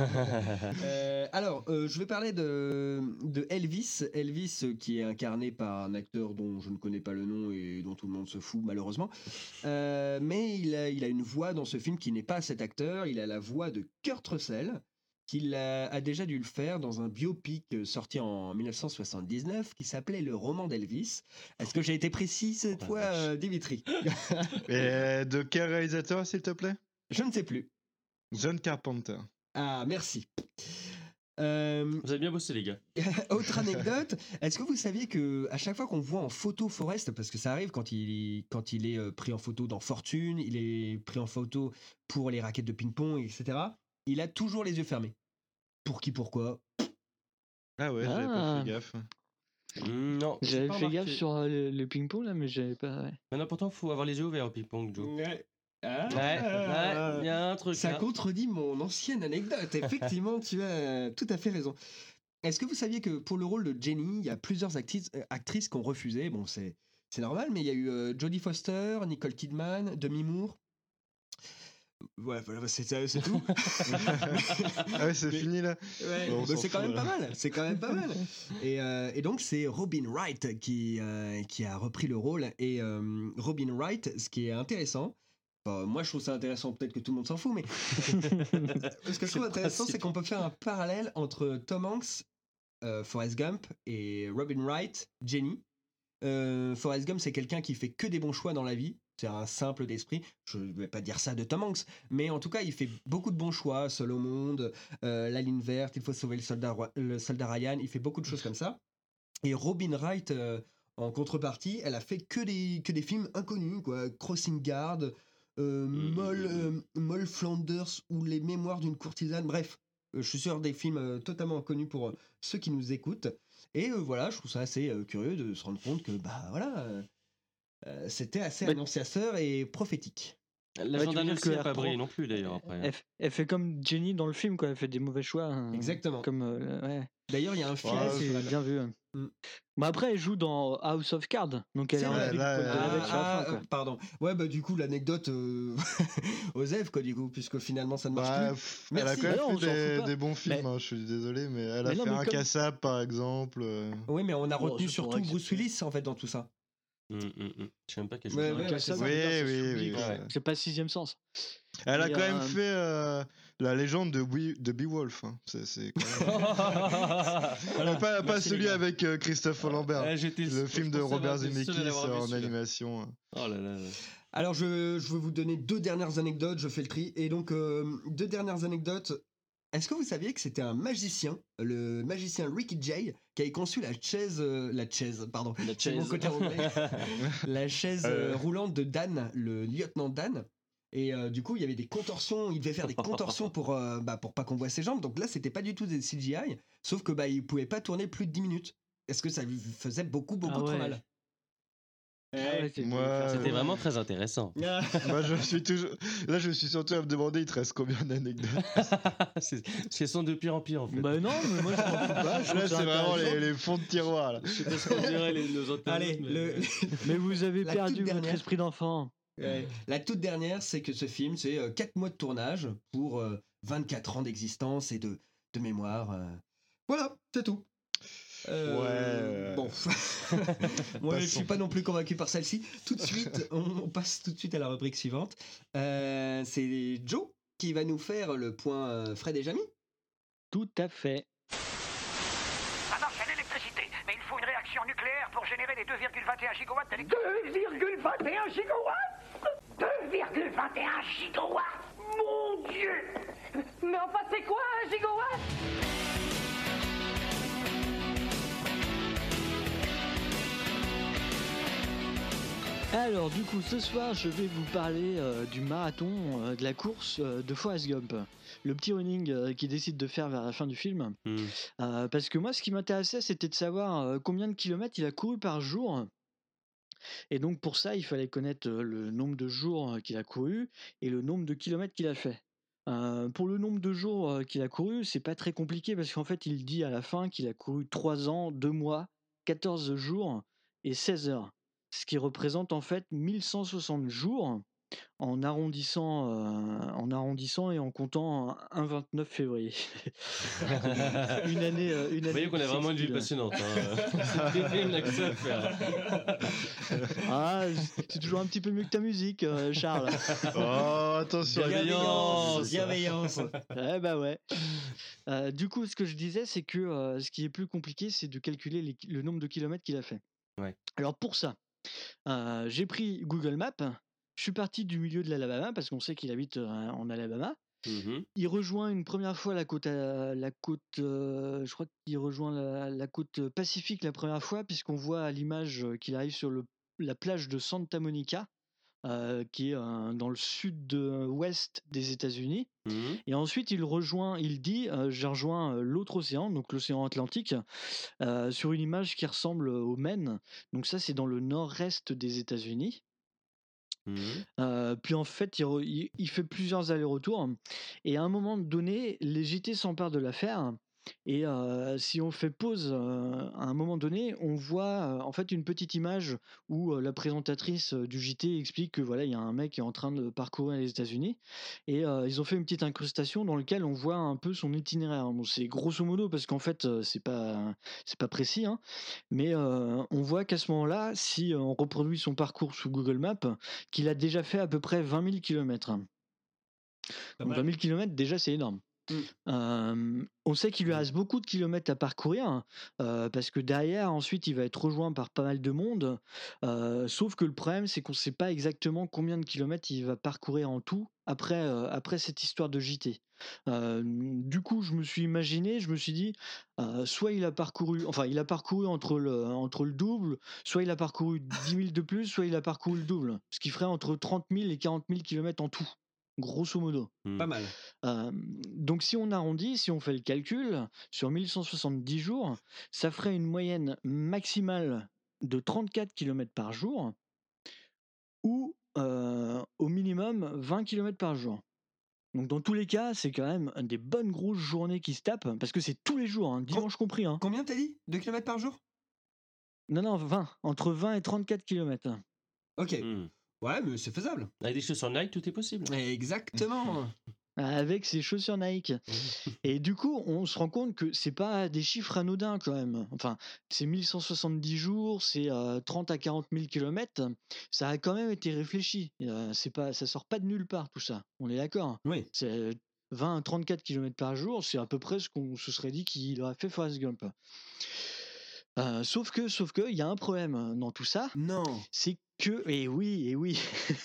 euh, alors, euh, je vais parler de, de Elvis. Elvis euh, qui est incarné par un acteur dont je ne connais pas le nom et dont tout le monde se fout malheureusement. Euh, mais il a, il a une voix dans ce film qui n'est pas cet acteur. Il a la voix de Kurt Russell, qu'il a, a déjà dû le faire dans un biopic sorti en dix-neuf cent soixante-dix-neuf qui s'appelait Le roman d'Elvis. Est-ce que j'ai été précis cette fois, euh, Dimitri? Et de quel réalisateur, s'il te plaît? Je ne sais plus. John Carpenter. Ah, merci. Euh... Vous avez bien bossé, les gars. Autre anecdote, est-ce que vous saviez que à chaque fois qu'on voit en photo Forrest, parce que ça arrive quand il, quand il est pris en photo dans Fortune, il est pris en photo pour les raquettes de ping-pong, et cetera, il a toujours les yeux fermés. Pour qui, pourquoi? Ah ouais, j'avais Ah. pas fait gaffe. Mmh, non, j'ai J'avais pas fait remarqué. gaffe sur euh, le, le ping-pong là, mais j'avais pas. Ouais. Maintenant, pourtant, faut avoir les yeux ouverts au ping-pong, Joe. Ouais. Ah, Ouais, ouais, il y a un truc. Ça hein. contredit mon ancienne anecdote. Effectivement, tu as tout à fait raison. Est-ce que vous saviez que pour le rôle de Jenny, il y a plusieurs actrices, euh, actrices qui ont refusé? Bon, c'est, c'est normal, mais il y a eu euh, Jodie Foster, Nicole Kidman, Demi Moore. Ouais, voilà, c'est, c'est tout. Ah ouais, c'est Mais- fini là. Ouais, Bon, on bah, s'en c'est quand fout, même là. pas mal. C'est quand même pas mal. Et, euh, et donc c'est Robin Wright qui euh, qui a repris le rôle. Et euh, Robin Wright, ce qui est intéressant. Enfin, moi je trouve ça intéressant. Peut-être que tout le monde s'en fout, mais ce que je trouve le intéressant, principe. c'est qu'on peut faire un parallèle entre Tom Hanks, euh, Forrest Gump et Robin Wright, Jenny. Euh, Forrest Gump, c'est quelqu'un qui fait que des bons choix dans la vie. C'est un simple d'esprit. Je ne vais pas dire ça de Tom Hanks, mais en tout cas, il fait beaucoup de bons choix. Seul au monde, euh, La ligne verte, Il faut sauver le soldat, Roi- le soldat Ryan. Il fait beaucoup de choses comme ça. Et Robin Wright, euh, en contrepartie, elle a fait que des, que des films inconnus, quoi. Crossing Guard, euh, Moll, euh, Moll Flanders ou Les Mémoires d'une courtisane. Bref, euh, je suis sûr des films euh, totalement inconnus pour euh, ceux qui nous écoutent. Et euh, voilà, je trouve ça assez euh, curieux de se rendre compte que, bah voilà, euh, euh, c'était assez Bah- annonciateur et prophétique. La Ouais, tu veux gendarme dire aussi que n'a elle pas brillé reprend- non plus, d'ailleurs, après. Elle, f- elle fait comme Jenny dans le film, quoi. Elle fait des mauvais choix. hein. Exactement. Comme, euh, ouais. D'ailleurs, il y a un film. Ouais, sur c'est la- bien vu. hein. Mm. Bah après, elle joue dans House of Cards, donc elle C'est est en vrai, plus là, poil de la euh, bête sur la Ah, fin, quoi. euh, pardon. Ouais, bah du coup, l'anecdote euh... Osef, quoi, du coup, puisque finalement ça ne marche Bah, plus. pff, elle a Merci. quand même Bah non, on fait s'en des, fout pas. des bons films, Mais- hein, je suis désolé, mais elle a Mais non, fait mais comme- Incassable par exemple. euh. Oui, mais on a Bon, retenu c'est surtout pour Bruce accepter. Willis, en fait, dans tout ça. Hum, hum, hum. Je sais même pas quel Ouais, chose. ouais, Donc, c'est ça, ça. ça, Oui, ça oui, s'oublie, oui, quoi. ouais. C'est pas sixième sens. Elle a Mais, quand même euh, fait euh, la légende de, Wee- de Beowulf. Hein. C'est, c'est quand même- Voilà. pas pas Merci, les celui gars. avec euh, Christophe Lambert. Ouais, j'étais- le je film de pensais Robert avoir été le seul à Zemeckis l'avoir vu, en celui-là. animation. hein. Oh là là. là. Alors, je, je vais vous donner deux dernières anecdotes, je fais le tri. Et donc, euh, deux dernières anecdotes. Est-ce que vous saviez que c'était un magicien, le magicien Ricky Jay, qui avait conçu la chaise, euh, la chaise, pardon, La c'est mon chaise. côté anglais, la chaise euh, Euh. roulante de Dan, le lieutenant Dan. Et euh, du coup, il y avait des contorsions, il devait faire des contorsions pour, euh, bah, pour pas qu'on voit ses jambes. Donc là, c'était pas du tout des C G I, sauf que bah, il pouvait pas tourner plus de dix minutes. Est-ce que ça lui faisait beaucoup, beaucoup Ah trop ouais. mal? Ah ouais, c'est- Moi, C'était euh, vraiment très intéressant. moi, je suis toujours. Là, je suis surtout à me demander, il te reste combien d'anecdotes? c'est, c'est sont de pire en pire, en fait. Bah non, mais moi je m'en fous pas. je trouve Là, ça c'est vraiment intéressant. les, les fonds de tiroir. Là. Je sais pas ce qu'on dirait les, nos internautes, Allez, mais- le, Mais vous avez La perdu toute votre dernière. esprit d'enfant. Ouais. La toute dernière, c'est que ce film, c'est euh, quatre mois de tournage pour euh, vingt-quatre ans d'existence et de, de mémoire. euh. Voilà, c'est tout. Euh, Ouais. Bon. Moi, je Passons. suis pas non plus convaincu par celle-ci. Tout de suite, on, on passe tout de suite à la rubrique suivante. Euh, c'est Joe qui va nous faire le point euh, Fred et Jamy. Tout à fait. Ça marche à l'électricité, mais il faut une réaction nucléaire pour générer les deux virgule vingt et un gigawatts d'électricité. deux virgule vingt et un gigawatts deux virgule vingt et un gigawatts Mon Dieu. Mais enfin, c'est quoi un gigawatt? Alors du coup ce soir je vais vous parler euh, du marathon euh, de la course euh, de Forrest Gump, le petit running euh, qu'il décide de faire vers la fin du film. Mmh. Euh, parce que moi ce qui m'intéressait c'était de savoir euh, combien de kilomètres il a couru par jour. Et donc pour ça il fallait connaître euh, le nombre de jours euh, qu'il a couru et le nombre de kilomètres qu'il a fait. Euh, pour le nombre de jours euh, qu'il a couru, c'est pas très compliqué parce qu'en fait il dit à la fin qu'il a couru trois ans, deux mois, quatorze jours et seize heures. Ce qui représente en fait mille cent soixante jours en arrondissant, euh, en arrondissant et en comptant un vingt-neuf février. une année, euh, une Vous voyez année qu'on a vraiment une vie bissextile. passionnante. Hein. C'est terrible, on a que ça à faire. Ah, c'est toujours un petit peu mieux que ta musique, euh, Charles. Oh, attention. Bienveillance, bienveillance. Ouais, bah ouais. Euh, du coup, ce que je disais, c'est que euh, ce qui est plus compliqué, c'est de calculer les ki- le nombre de kilomètres qu'il a fait. Ouais. Alors pour ça, euh, j'ai pris Google Maps. Je suis parti du milieu de l'Alabama parce qu'on sait qu'il habite euh, en Alabama. Mhm. Il rejoint une première fois la côte, euh, la côte, euh, je crois qu'il rejoint la, la côte Pacifique la première fois puisqu'on voit à l'image euh, qu'il arrive sur le, la plage de Santa Monica, euh, qui est euh, dans le sud-ouest des États-Unis. Mhm. Et ensuite, il rejoint, il dit, euh, j'ai rejoint euh, l'autre océan, donc l'océan Atlantique, euh, sur une image qui ressemble au Maine. Donc ça, c'est dans le nord-est des États-Unis. Mhm. Euh, puis en fait, il, re- il- il fait plusieurs allers-retours. Et à un moment donné, les J T s'emparent de l'affaire. Et euh, si on fait pause euh, à un moment donné, on voit euh, en fait une petite image où euh, la présentatrice euh, du J T explique que voilà, il y a un mec qui est en train de parcourir les États-Unis. Et euh, ils ont fait une petite incrustation dans laquelle on voit un peu son itinéraire. Bon, c'est grosso modo parce qu'en fait, euh, c'est pas c'est pas précis, hein, mais euh, on voit qu'à ce moment-là, si euh, on reproduit son parcours sous Google Maps, qu'il a déjà fait à peu près vingt mille kilomètres. Donc vingt mille kilomètres, déjà, c'est énorme. Mm. Euh, on sait qu'il lui reste beaucoup de kilomètres à parcourir euh, parce que derrière, ensuite, il va être rejoint par pas mal de monde. Euh, sauf que le problème, c'est qu'on ne sait pas exactement combien de kilomètres il va parcourir en tout après, euh, après cette histoire de J T. Euh, du coup, je me suis imaginé, je me suis dit, euh, soit il a parcouru, enfin, il a parcouru entre le, entre le double, soit il a parcouru dix mille de plus, soit il a parcouru le double, ce qui ferait entre trente mille et quarante mille kilomètres en tout. Grosso modo. Pas mal. Euh, donc si on arrondit, si on fait le calcul, sur mille cent soixante-dix jours, ça ferait une moyenne maximale de trente-quatre kilomètres par jour ou euh, au minimum vingt kilomètres par jour. Donc dans tous les cas, c'est quand même des bonnes grosses journées qui se tapent, parce que c'est tous les jours, hein, dimanche compris. Hein. Combien t'as dit? deux kilomètres par jour? Non, non, vingt. Entre vingt et trente-quatre kilomètres. Ok. Mhm. Ouais, mais c'est faisable. Avec des chaussures Nike, tout est possible. Exactement. Avec ses chaussures Nike. Et du coup, on se rend compte que c'est pas des chiffres anodins quand même. Enfin, c'est mille cent soixante-dix jours, c'est euh, trente à quarante mille kilomètres. Ça a quand même été réfléchi. Euh, c'est pas, ça sort pas de nulle part tout ça. On est d'accord. Oui. C'est vingt à trente-quatre kilomètres par jour, c'est à peu près ce qu'on se serait dit qu'il aurait fait Forrest Gump. Euh, sauf que, sauf que, il y a un problème dans tout ça. Non. C'est que, et oui, et oui.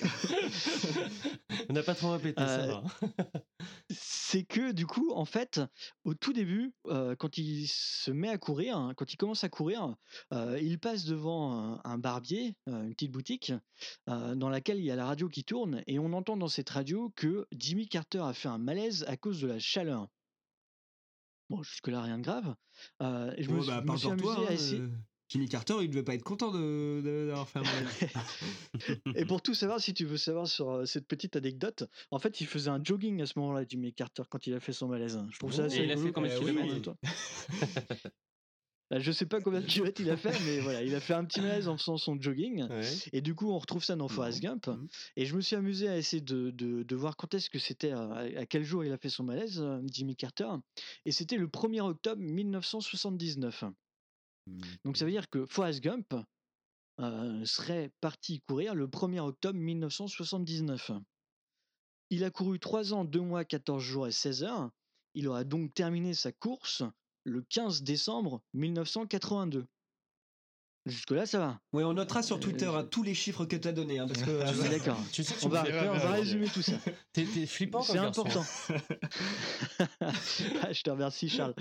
On n'a pas trop répété, ça Euh, va. C'est que du coup, en fait, au tout début, euh, quand il se met à courir, hein, quand il commence à courir, euh, il passe devant un, un barbier, euh, une petite boutique, euh, dans laquelle il y a la radio qui tourne, et on entend dans cette radio que Jimmy Carter a fait un malaise à cause de la chaleur. Bon, jusque-là, rien de grave. Euh, et je me, Bon, suis- bah, je me suis amusé parle-toi, à hein, essayer. euh, Jimmy Carter, il devait pas être content de, de- d'avoir fait un malaise. Et pour tout savoir, si tu veux savoir sur euh, cette petite anecdote, en fait, il faisait un jogging à ce moment-là, Jimmy Carter, quand il a fait son malaise. Je trouve ça Oh, assez et il a rigolo. fait combien de Eh oui, kilomètres en même temps. Bah, je sais pas combien de kilomètres il a fait, mais voilà, il a fait un petit malaise en faisant son jogging. Ouais. Et du coup, on retrouve ça dans Forrest Gump. Mhm. Et je me suis amusé à essayer de, de, de voir quand est-ce que c'était, à, à quel jour il a fait son malaise, euh, Jimmy Carter. Et c'était le premier octobre mille neuf cent soixante-dix-neuf. Donc ça veut dire que Forrest Gump euh, serait parti courir le premier octobre mille neuf cent soixante-dix-neuf. Il a couru trois ans, deux mois, quatorze jours et seize heures. Il aura donc terminé sa course le quinze décembre mille neuf cent quatre-vingt-deux. Jusque-là, ça va. Oui, on notera sur Twitter hein, tous les chiffres que tu as donnés. Hein, parce que, euh, d'accord. Tu sais que tu on, va, peur, on va résumer tout ça. T'es, t'es flippant C'est comme important. Je te remercie, Charles.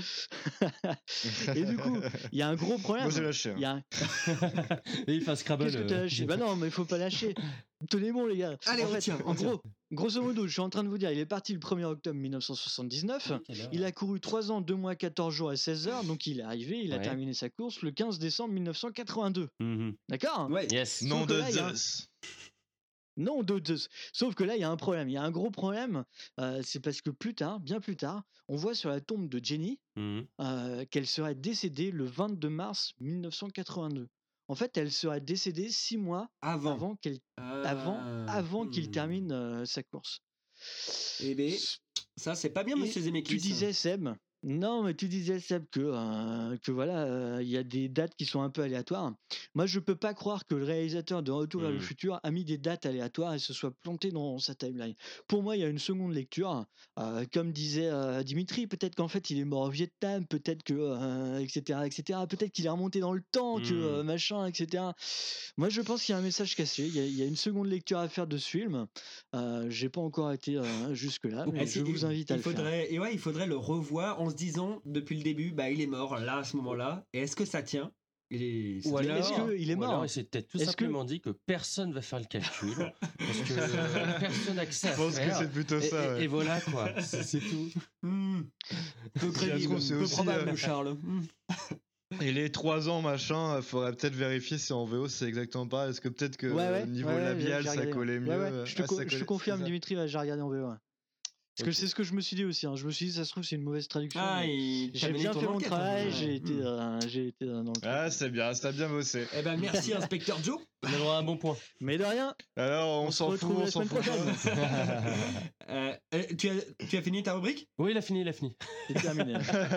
Et du coup, il y a un gros problème. Moi, j'ai lâché. Hein. Y a un... Et il fait un Scrabble. Qu'est-ce que t'as lâché ? Bah non, mais il faut pas lâcher. Tenez bon, les gars. Allez, en on fait, tient, on en tient. gros, grosso modo, je suis en train de vous dire, il est parti le premier octobre mille neuf cent soixante-dix-neuf. Il a couru trois ans, deux mois, quatorze jours et seize heures. Donc il est arrivé, il a Ouais. terminé sa course le quinze décembre mille neuf cent quatre-vingt-deux. Mm-hmm. D'accord ? Ouais. Yes. Non que de là, il y a un- Zeus. Non, de, de- sauf que là, il y a un problème. Il y a un gros problème. euh, c'est parce que plus tard, bien plus tard, on voit sur la tombe de Jenny Mhm. euh, qu'elle serait décédée le vingt-deux mars mille neuf cent quatre-vingt-deux. En fait, elle serait décédée six mois Avant. avant qu'elle, Ah. avant, avant qu'il Hmm. termine euh, sa course. Eh bien, ça, c'est pas bien, Et monsieur Zemeckis. Tu disais, Seb. Non, mais tu disais, Seb, que, euh, que voilà, euh, il y a des dates qui sont un peu aléatoires. Moi, je peux pas croire que le réalisateur de Retour vers le Mm. futur a mis des dates aléatoires et se soit planté dans sa timeline. Pour moi, il y a une seconde lecture. Euh, comme disait euh, Dimitri, peut-être qu'en fait, il est mort au Vietnam, peut-être que, euh, et cetera, et cetera. Peut-être qu'il est remonté dans le temps, que Mm. euh, machin, et cetera. Moi, je pense qu'il y a un message caché. Il y a, il y a une seconde lecture à faire de ce film. Euh, j'ai pas encore été euh, jusque-là, mais Eh, je c'est- vous invite à il le faire. faudrait, et ouais, il faudrait le revoir en se disant depuis le début, bah il est mort là à ce moment-là. Et est-ce que ça tient Il est. Ou ça tient. alors, Est-ce que il est ou mort alors il s'est peut-être tout Est-ce que- simplement dit que personne va faire le calcul parce que euh, personne n'a que ça à Je pense que faire. c'est plutôt Et- ça. et, ouais. et voilà quoi, c'est, c'est tout. Hmm. Peu Ça se crédible, trouve, c'est peu aussi, probable, euh, Charles. Hmm. Et les trois ans, machin, euh, faudrait peut-être vérifier si en V O c'est exactement pareil. Est-ce que peut-être que Ouais, ouais, euh, niveau ouais, ouais, labial j'ai ça regardé, collait ouais. mieux Ouais, ouais, euh, je te, ah, co- ça je te collait- confirme, c'est ça. Dimitri, ouais, j'ai regardé en V O. ouais. Parce que Ok. c'est ce que je me suis dit aussi. hein. Je me suis dit, ça se trouve, c'est une mauvaise traduction. Ah, mais il t'a j'ai mené bien ton fait mon enquête, travail, hein. j'ai été, Hmm. euh, j'ai été euh, dans le truc. Ah, c'est bien, ça a bien bossé. Eh ben merci, inspecteur Joe. On a droit à un bon point. Mais de rien, Alors, on, on se s'en fout, retrouve on la s'en semaine fout. prochaine. Euh, euh, tu, as, tu as fini ta rubrique Oui, il a fini, il a fini. C'est terminé.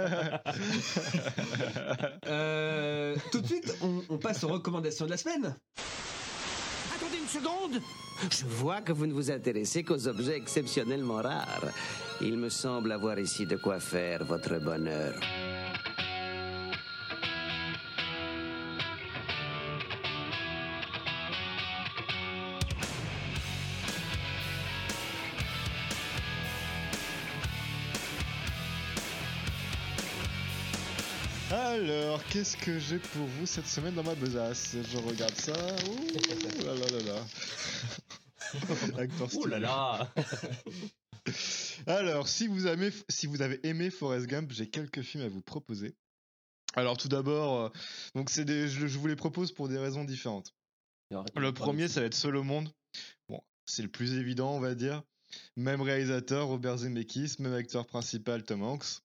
Euh, Tout de suite, on, on passe aux recommandations de la semaine. Attendez une seconde. Je vois que vous ne vous intéressez qu'aux objets exceptionnellement rares. Il me semble avoir ici de quoi faire votre bonheur. Alors, qu'est-ce que j'ai pour vous cette semaine dans ma besace? Je regarde ça. Ouh là là là là. Acteur Oh là stylé. là. Alors, si vous, avez, si vous avez aimé Forrest Gump, j'ai quelques films à vous proposer. Alors, tout d'abord, euh, donc c'est des, je, je vous les propose pour des raisons différentes. Le premier, ça va être Seul au monde. Bon, c'est le plus évident, on va dire. Même réalisateur, Robert Zemeckis, même acteur principal, Tom Hanks.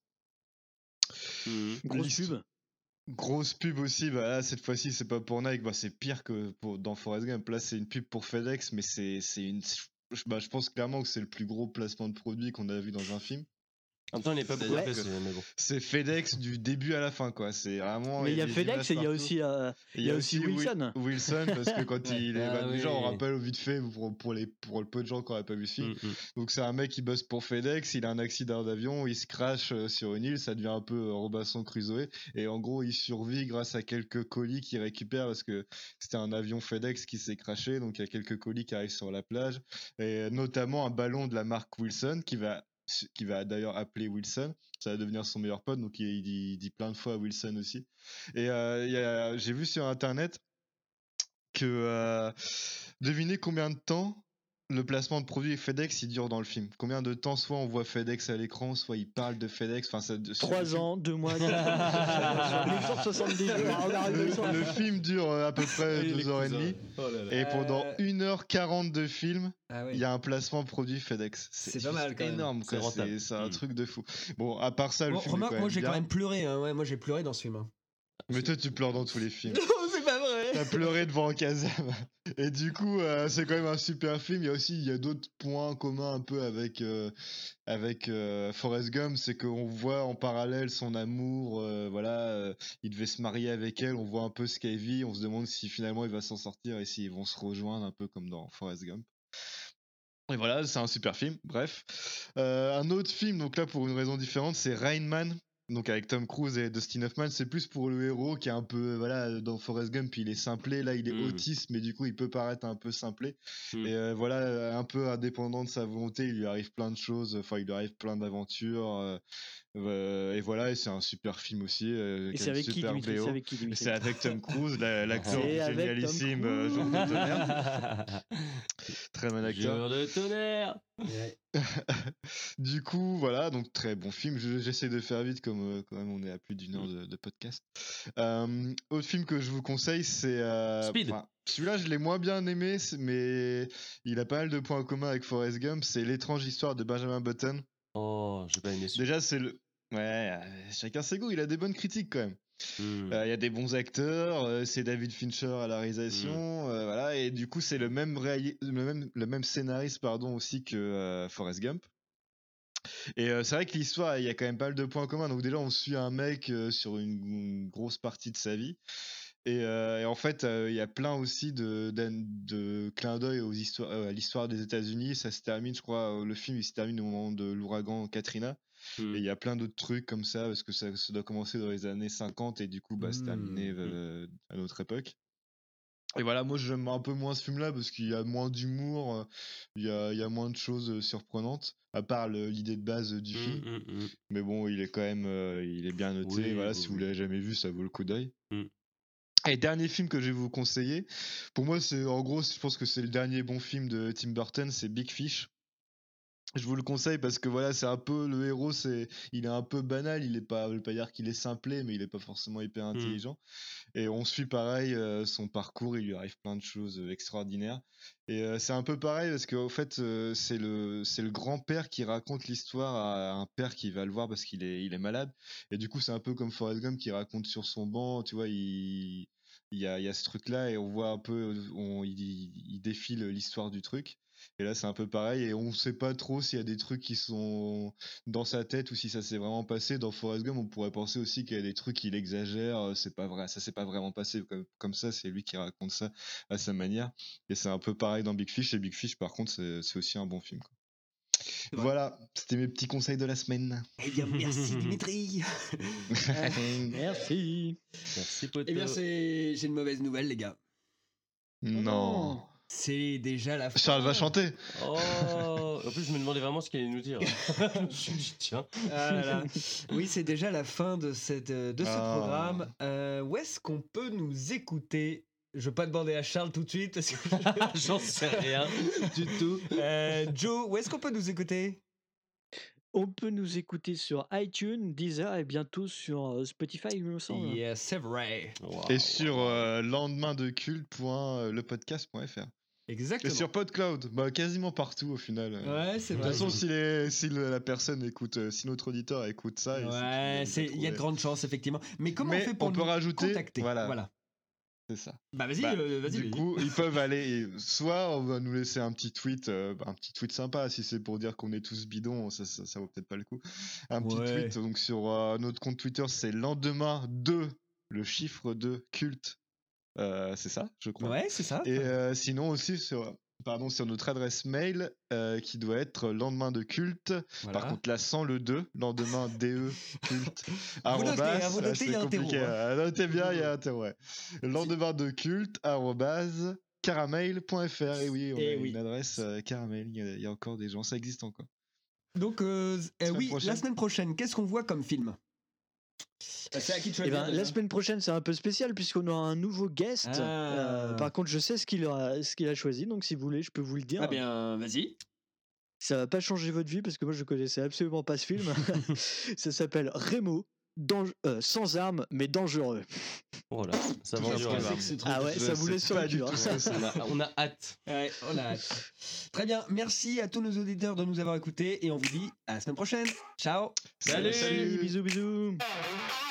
Grosse L'histo- pub. Grosse pub aussi, bah là, cette fois-ci c'est pas pour Nike, bah, c'est pire que pour, dans Forrest Gump. Là c'est une pub pour FedEx, mais c'est c'est une. je- Bah, je pense clairement que c'est le plus gros placement de produit qu'on a vu dans un film. En même temps, il n'est pas beaucoup C'est-à-dire fait, que mais bon. C'est FedEx du début à la fin, quoi. C'est vraiment. Mais il y a des FedEx images et il y a partout. aussi, euh, Et il y a aussi Wi- Wilson. Wilson, parce que quand il est. Ah bah, déjà, on oui. rappelle au vite fait pour, pour, les, pour le peu de gens qui n'auraient pas vu ce film. Mm, mm. Donc, c'est un mec qui bosse pour FedEx, il a un accident d'avion, il se crache euh, sur une île, ça devient un peu euh, Robinson Crusoe. Et en gros, il survit grâce à quelques colis qu'il récupère parce que c'était un avion FedEx qui s'est crashé. Donc, il y a quelques colis qui arrivent sur la plage. Et notamment un ballon de la marque Wilson qui va qui va d'ailleurs appeler Wilson, ça va devenir son meilleur pote, donc il, il dit, il dit plein de fois à Wilson aussi. Et euh, il y a- j'ai vu sur internet que euh, devinez combien de temps le placement de produit FedEx il dure dans le film. Combien de temps soit on voit FedEx à l'écran, soit il parle de FedEx. Enfin, ça. Trois ans, deux mois, mille cent soixante-dix. Le, le film dure euh, à peu près Et les deux heures et cousins. demie. Oh là là. Et pendant Euh, une heure quarante de film, Ah il oui. y a un placement de produit FedEx. C'est juste pas mal, quand même. énorme. C'est quoi. rentable. C'est c'est un Mm. truc de fou. Bon, à part ça, le Bon, film. est remarque, quand moi même j'ai bien. quand même pleuré. Hein. Ouais, moi j'ai pleuré dans ce film. hein. Mais toi, tu pleures dans tous les films. Non, c'est pas vrai. T'as pleuré devant un Kazam. Et du coup, euh, c'est quand même un super film. Il y a aussi il y a d'autres points communs un peu avec, euh, avec euh, Forrest Gump. C'est qu'on voit en parallèle son amour. euh, voilà, euh, il devait se marier avec elle. On voit un peu ce qu'elle vit. On se demande si finalement il va s'en sortir et s'ils vont se rejoindre un peu comme dans Forrest Gump. Et voilà, c'est un super film. Bref. Euh, un autre film, donc là pour une raison différente, c'est Rain Man. donc avec Tom Cruise et Dustin Hoffman, c'est plus pour le héros qui est un peu, voilà, dans Forrest Gump, il est simplé, là il est Mm. autiste, mais du coup il peut paraître un peu simplé. Mm. Et euh, voilà, un peu indépendant de sa volonté, il lui arrive plein de choses, enfin il lui arrive plein d'aventures. euh, euh, et voilà, et c'est un super film aussi. Euh, Et qui c'est a une avec qui, super Dimitri V O. C'est avec qui, Dimitri C'est avec Tom Cruise, la- l'acteur C'est avec Tom génialissime, euh, Cruise. Jour de tonnerre. Très bon acteur. Jour de tonnerre. Du coup, voilà, donc très bon film. Je- J'essaie de faire vite, comme euh, quand même on est à plus d'une heure de, de podcast. Euh, autre film que je vous conseille, c'est euh, Speed. enfin, celui-là, je l'ai moins bien aimé, c'est- mais il a pas mal de points en commun avec Forrest Gump. C'est L'étrange histoire de Benjamin Button. Oh, j'ai pas aimé celui-là. Déjà, c'est le. Ouais, euh, chacun ses goûts. Il a des bonnes critiques quand même. Hmm. Euh, Il y a des bons acteurs, euh, c'est David Fincher à la réalisation, euh, voilà, et du coup c'est le même, réali- le même le même scénariste pardon aussi que euh, Forrest Gump. Et euh, c'est vrai que l'histoire, il y a quand même pas mal de points communs. Donc déjà on suit un mec euh, sur une, une grosse partie de sa vie. Et, euh, et en fait, euh, il y a plein aussi de, de, de clins d'œil aux histoires, euh, à l'histoire des États-Unis. Ça se termine, je crois, euh, le film il se termine au moment de l'ouragan Katrina. Hmm. Et il y a plein d'autres trucs comme ça, parce que ça, ça doit commencer dans les années cinquante et du coup, bah, c'est terminé euh, à notre époque. Et voilà, moi j'aime un peu moins ce film-là parce qu'il y a moins d'humour, euh, il y a, il y a moins de choses euh, surprenantes, à part le- l'idée de base euh, du Hmm, film. hmm, hmm. Mais bon, il est quand même euh, il est bien noté. Oui, Voilà, oui, si vous oui. l'avez jamais vu, ça vaut le coup d'œil. Hmm. Et dernier film que je vais vous conseiller, pour moi, c'est en gros, je pense que c'est le dernier bon film de Tim Burton, c'est Big Fish. Je vous le conseille parce que voilà, c'est un peu le héros, c'est il est un peu banal, il est pas, je veux pas dire qu'il est simplé, mais il est pas forcément hyper intelligent. Et on suit pareil euh, son parcours, il lui arrive plein de choses euh, extraordinaires. Et euh, c'est un peu pareil parce qu'en fait, euh, c'est le c'est le grand-père qui raconte l'histoire à un père qui va le voir parce qu'il est il est malade. Et du coup, c'est un peu comme Forrest Gump qui raconte sur son banc, tu vois, il il y a, il y a ce truc-là et on voit un peu, on, il, il défile l'histoire du truc. Et là, c'est un peu pareil et on sait pas trop s'il y a des trucs qui sont dans sa tête ou si ça s'est vraiment passé. Dans Forrest Gump, on pourrait penser aussi qu'il y a des trucs qu'il exagère, euh, c'est pas vrai, ça s'est pas vraiment passé comme, comme ça, c'est lui qui raconte ça à sa manière. Et c'est un peu pareil dans Big Fish, et Big Fish, par contre, c'est c'est aussi un bon film, quoi. Voilà, c'était mes petits conseils de la semaine. Eh bien, merci Dimitri. Merci. Merci, poteau. Eh bien, c'est j'ai une mauvaise nouvelle, les gars. Non. C'est déjà la fin. Charles va chanter. Oh, en plus, je me demandais vraiment ce qu'il allait nous dire. Je me suis dit, tiens. Ah là là. Oui, c'est déjà la fin de, cette, de ce Ah. programme. Euh, où est-ce qu'on peut nous écouter? Je veux pas demander à Charles tout de suite parce que J'en sais rien du tout. Euh, Joe, où est-ce qu'on peut nous écouter? On peut nous écouter sur iTunes, Deezer et bientôt sur euh, Spotify, il me semble. Yes, c'est vrai. Et sur euh, lendemain de culte point le podcast point f r. Exactement. Et sur PodCloud, bah, quasiment partout au final. Ouais, c'est De toute vrai. façon, si, les, si le- la personne écoute, euh, si notre auditeur écoute ça, Ouais, c'est- il y a de grandes chances, effectivement. Mais comment Mais on fait pour on peut nous rajouter, contacter? voilà. Voilà. C'est ça. Bah vas-y, Bah, euh, vas-y. du vas-y. coup, ils peuvent aller. Soit on va nous laisser un petit tweet, euh, un petit tweet sympa. Si c'est pour dire qu'on est tous bidons, ça, ça, ça vaut peut-être pas le coup. Un petit Ouais. tweet. Donc sur euh, notre compte Twitter, c'est lendemain de le chiffre de culte. Euh, c'est ça, je crois. Ouais, c'est ça. Et euh, sinon aussi sur, pardon, sur notre adresse mail euh, qui doit être lendemain de culte. Voilà. Par contre là sans le deux, lendemain de culte. Vous notez, arrobas, hein, vous là, notez, il y a c'est un terreau, compliqué, hein. hein. Notez bien, il y a un terreau. Ouais. Lendemain de culte arobase caramel point f r. Et oui, on Eh a oui. une adresse euh, caramel. Il y, a, il y a encore des gens, ça existe encore. Donc, euh, euh, Semaine oui, prochaine. la semaine prochaine, qu'est-ce qu'on voit comme film? Euh, C'est à qui tu vas Eh le ben, dire, la déjà semaine prochaine, c'est un peu spécial puisqu'on aura un nouveau guest. Ah. Euh, par contre, je sais ce qu'il a, ce qu'il a choisi, donc si vous voulez, je peux vous le dire. Ah bien, vas-y. Ça va pas changer votre vie parce que moi, je connaissais absolument pas ce film. Ça s'appelle Remo, dang- euh, sans armes mais dangereux. Oh là, ça Tout vend ça du pour rêve. les armes. C'est trop Ah ouais, Je ça vous sais laisse sur pas le du cul. tout hein. ce que c'est. On a, on a hâte. Ouais, on a hâte. Très bien, merci à tous nos auditeurs de nous avoir écoutés et on vous dit à la semaine prochaine. Ciao. Salut. Bisous, bisous.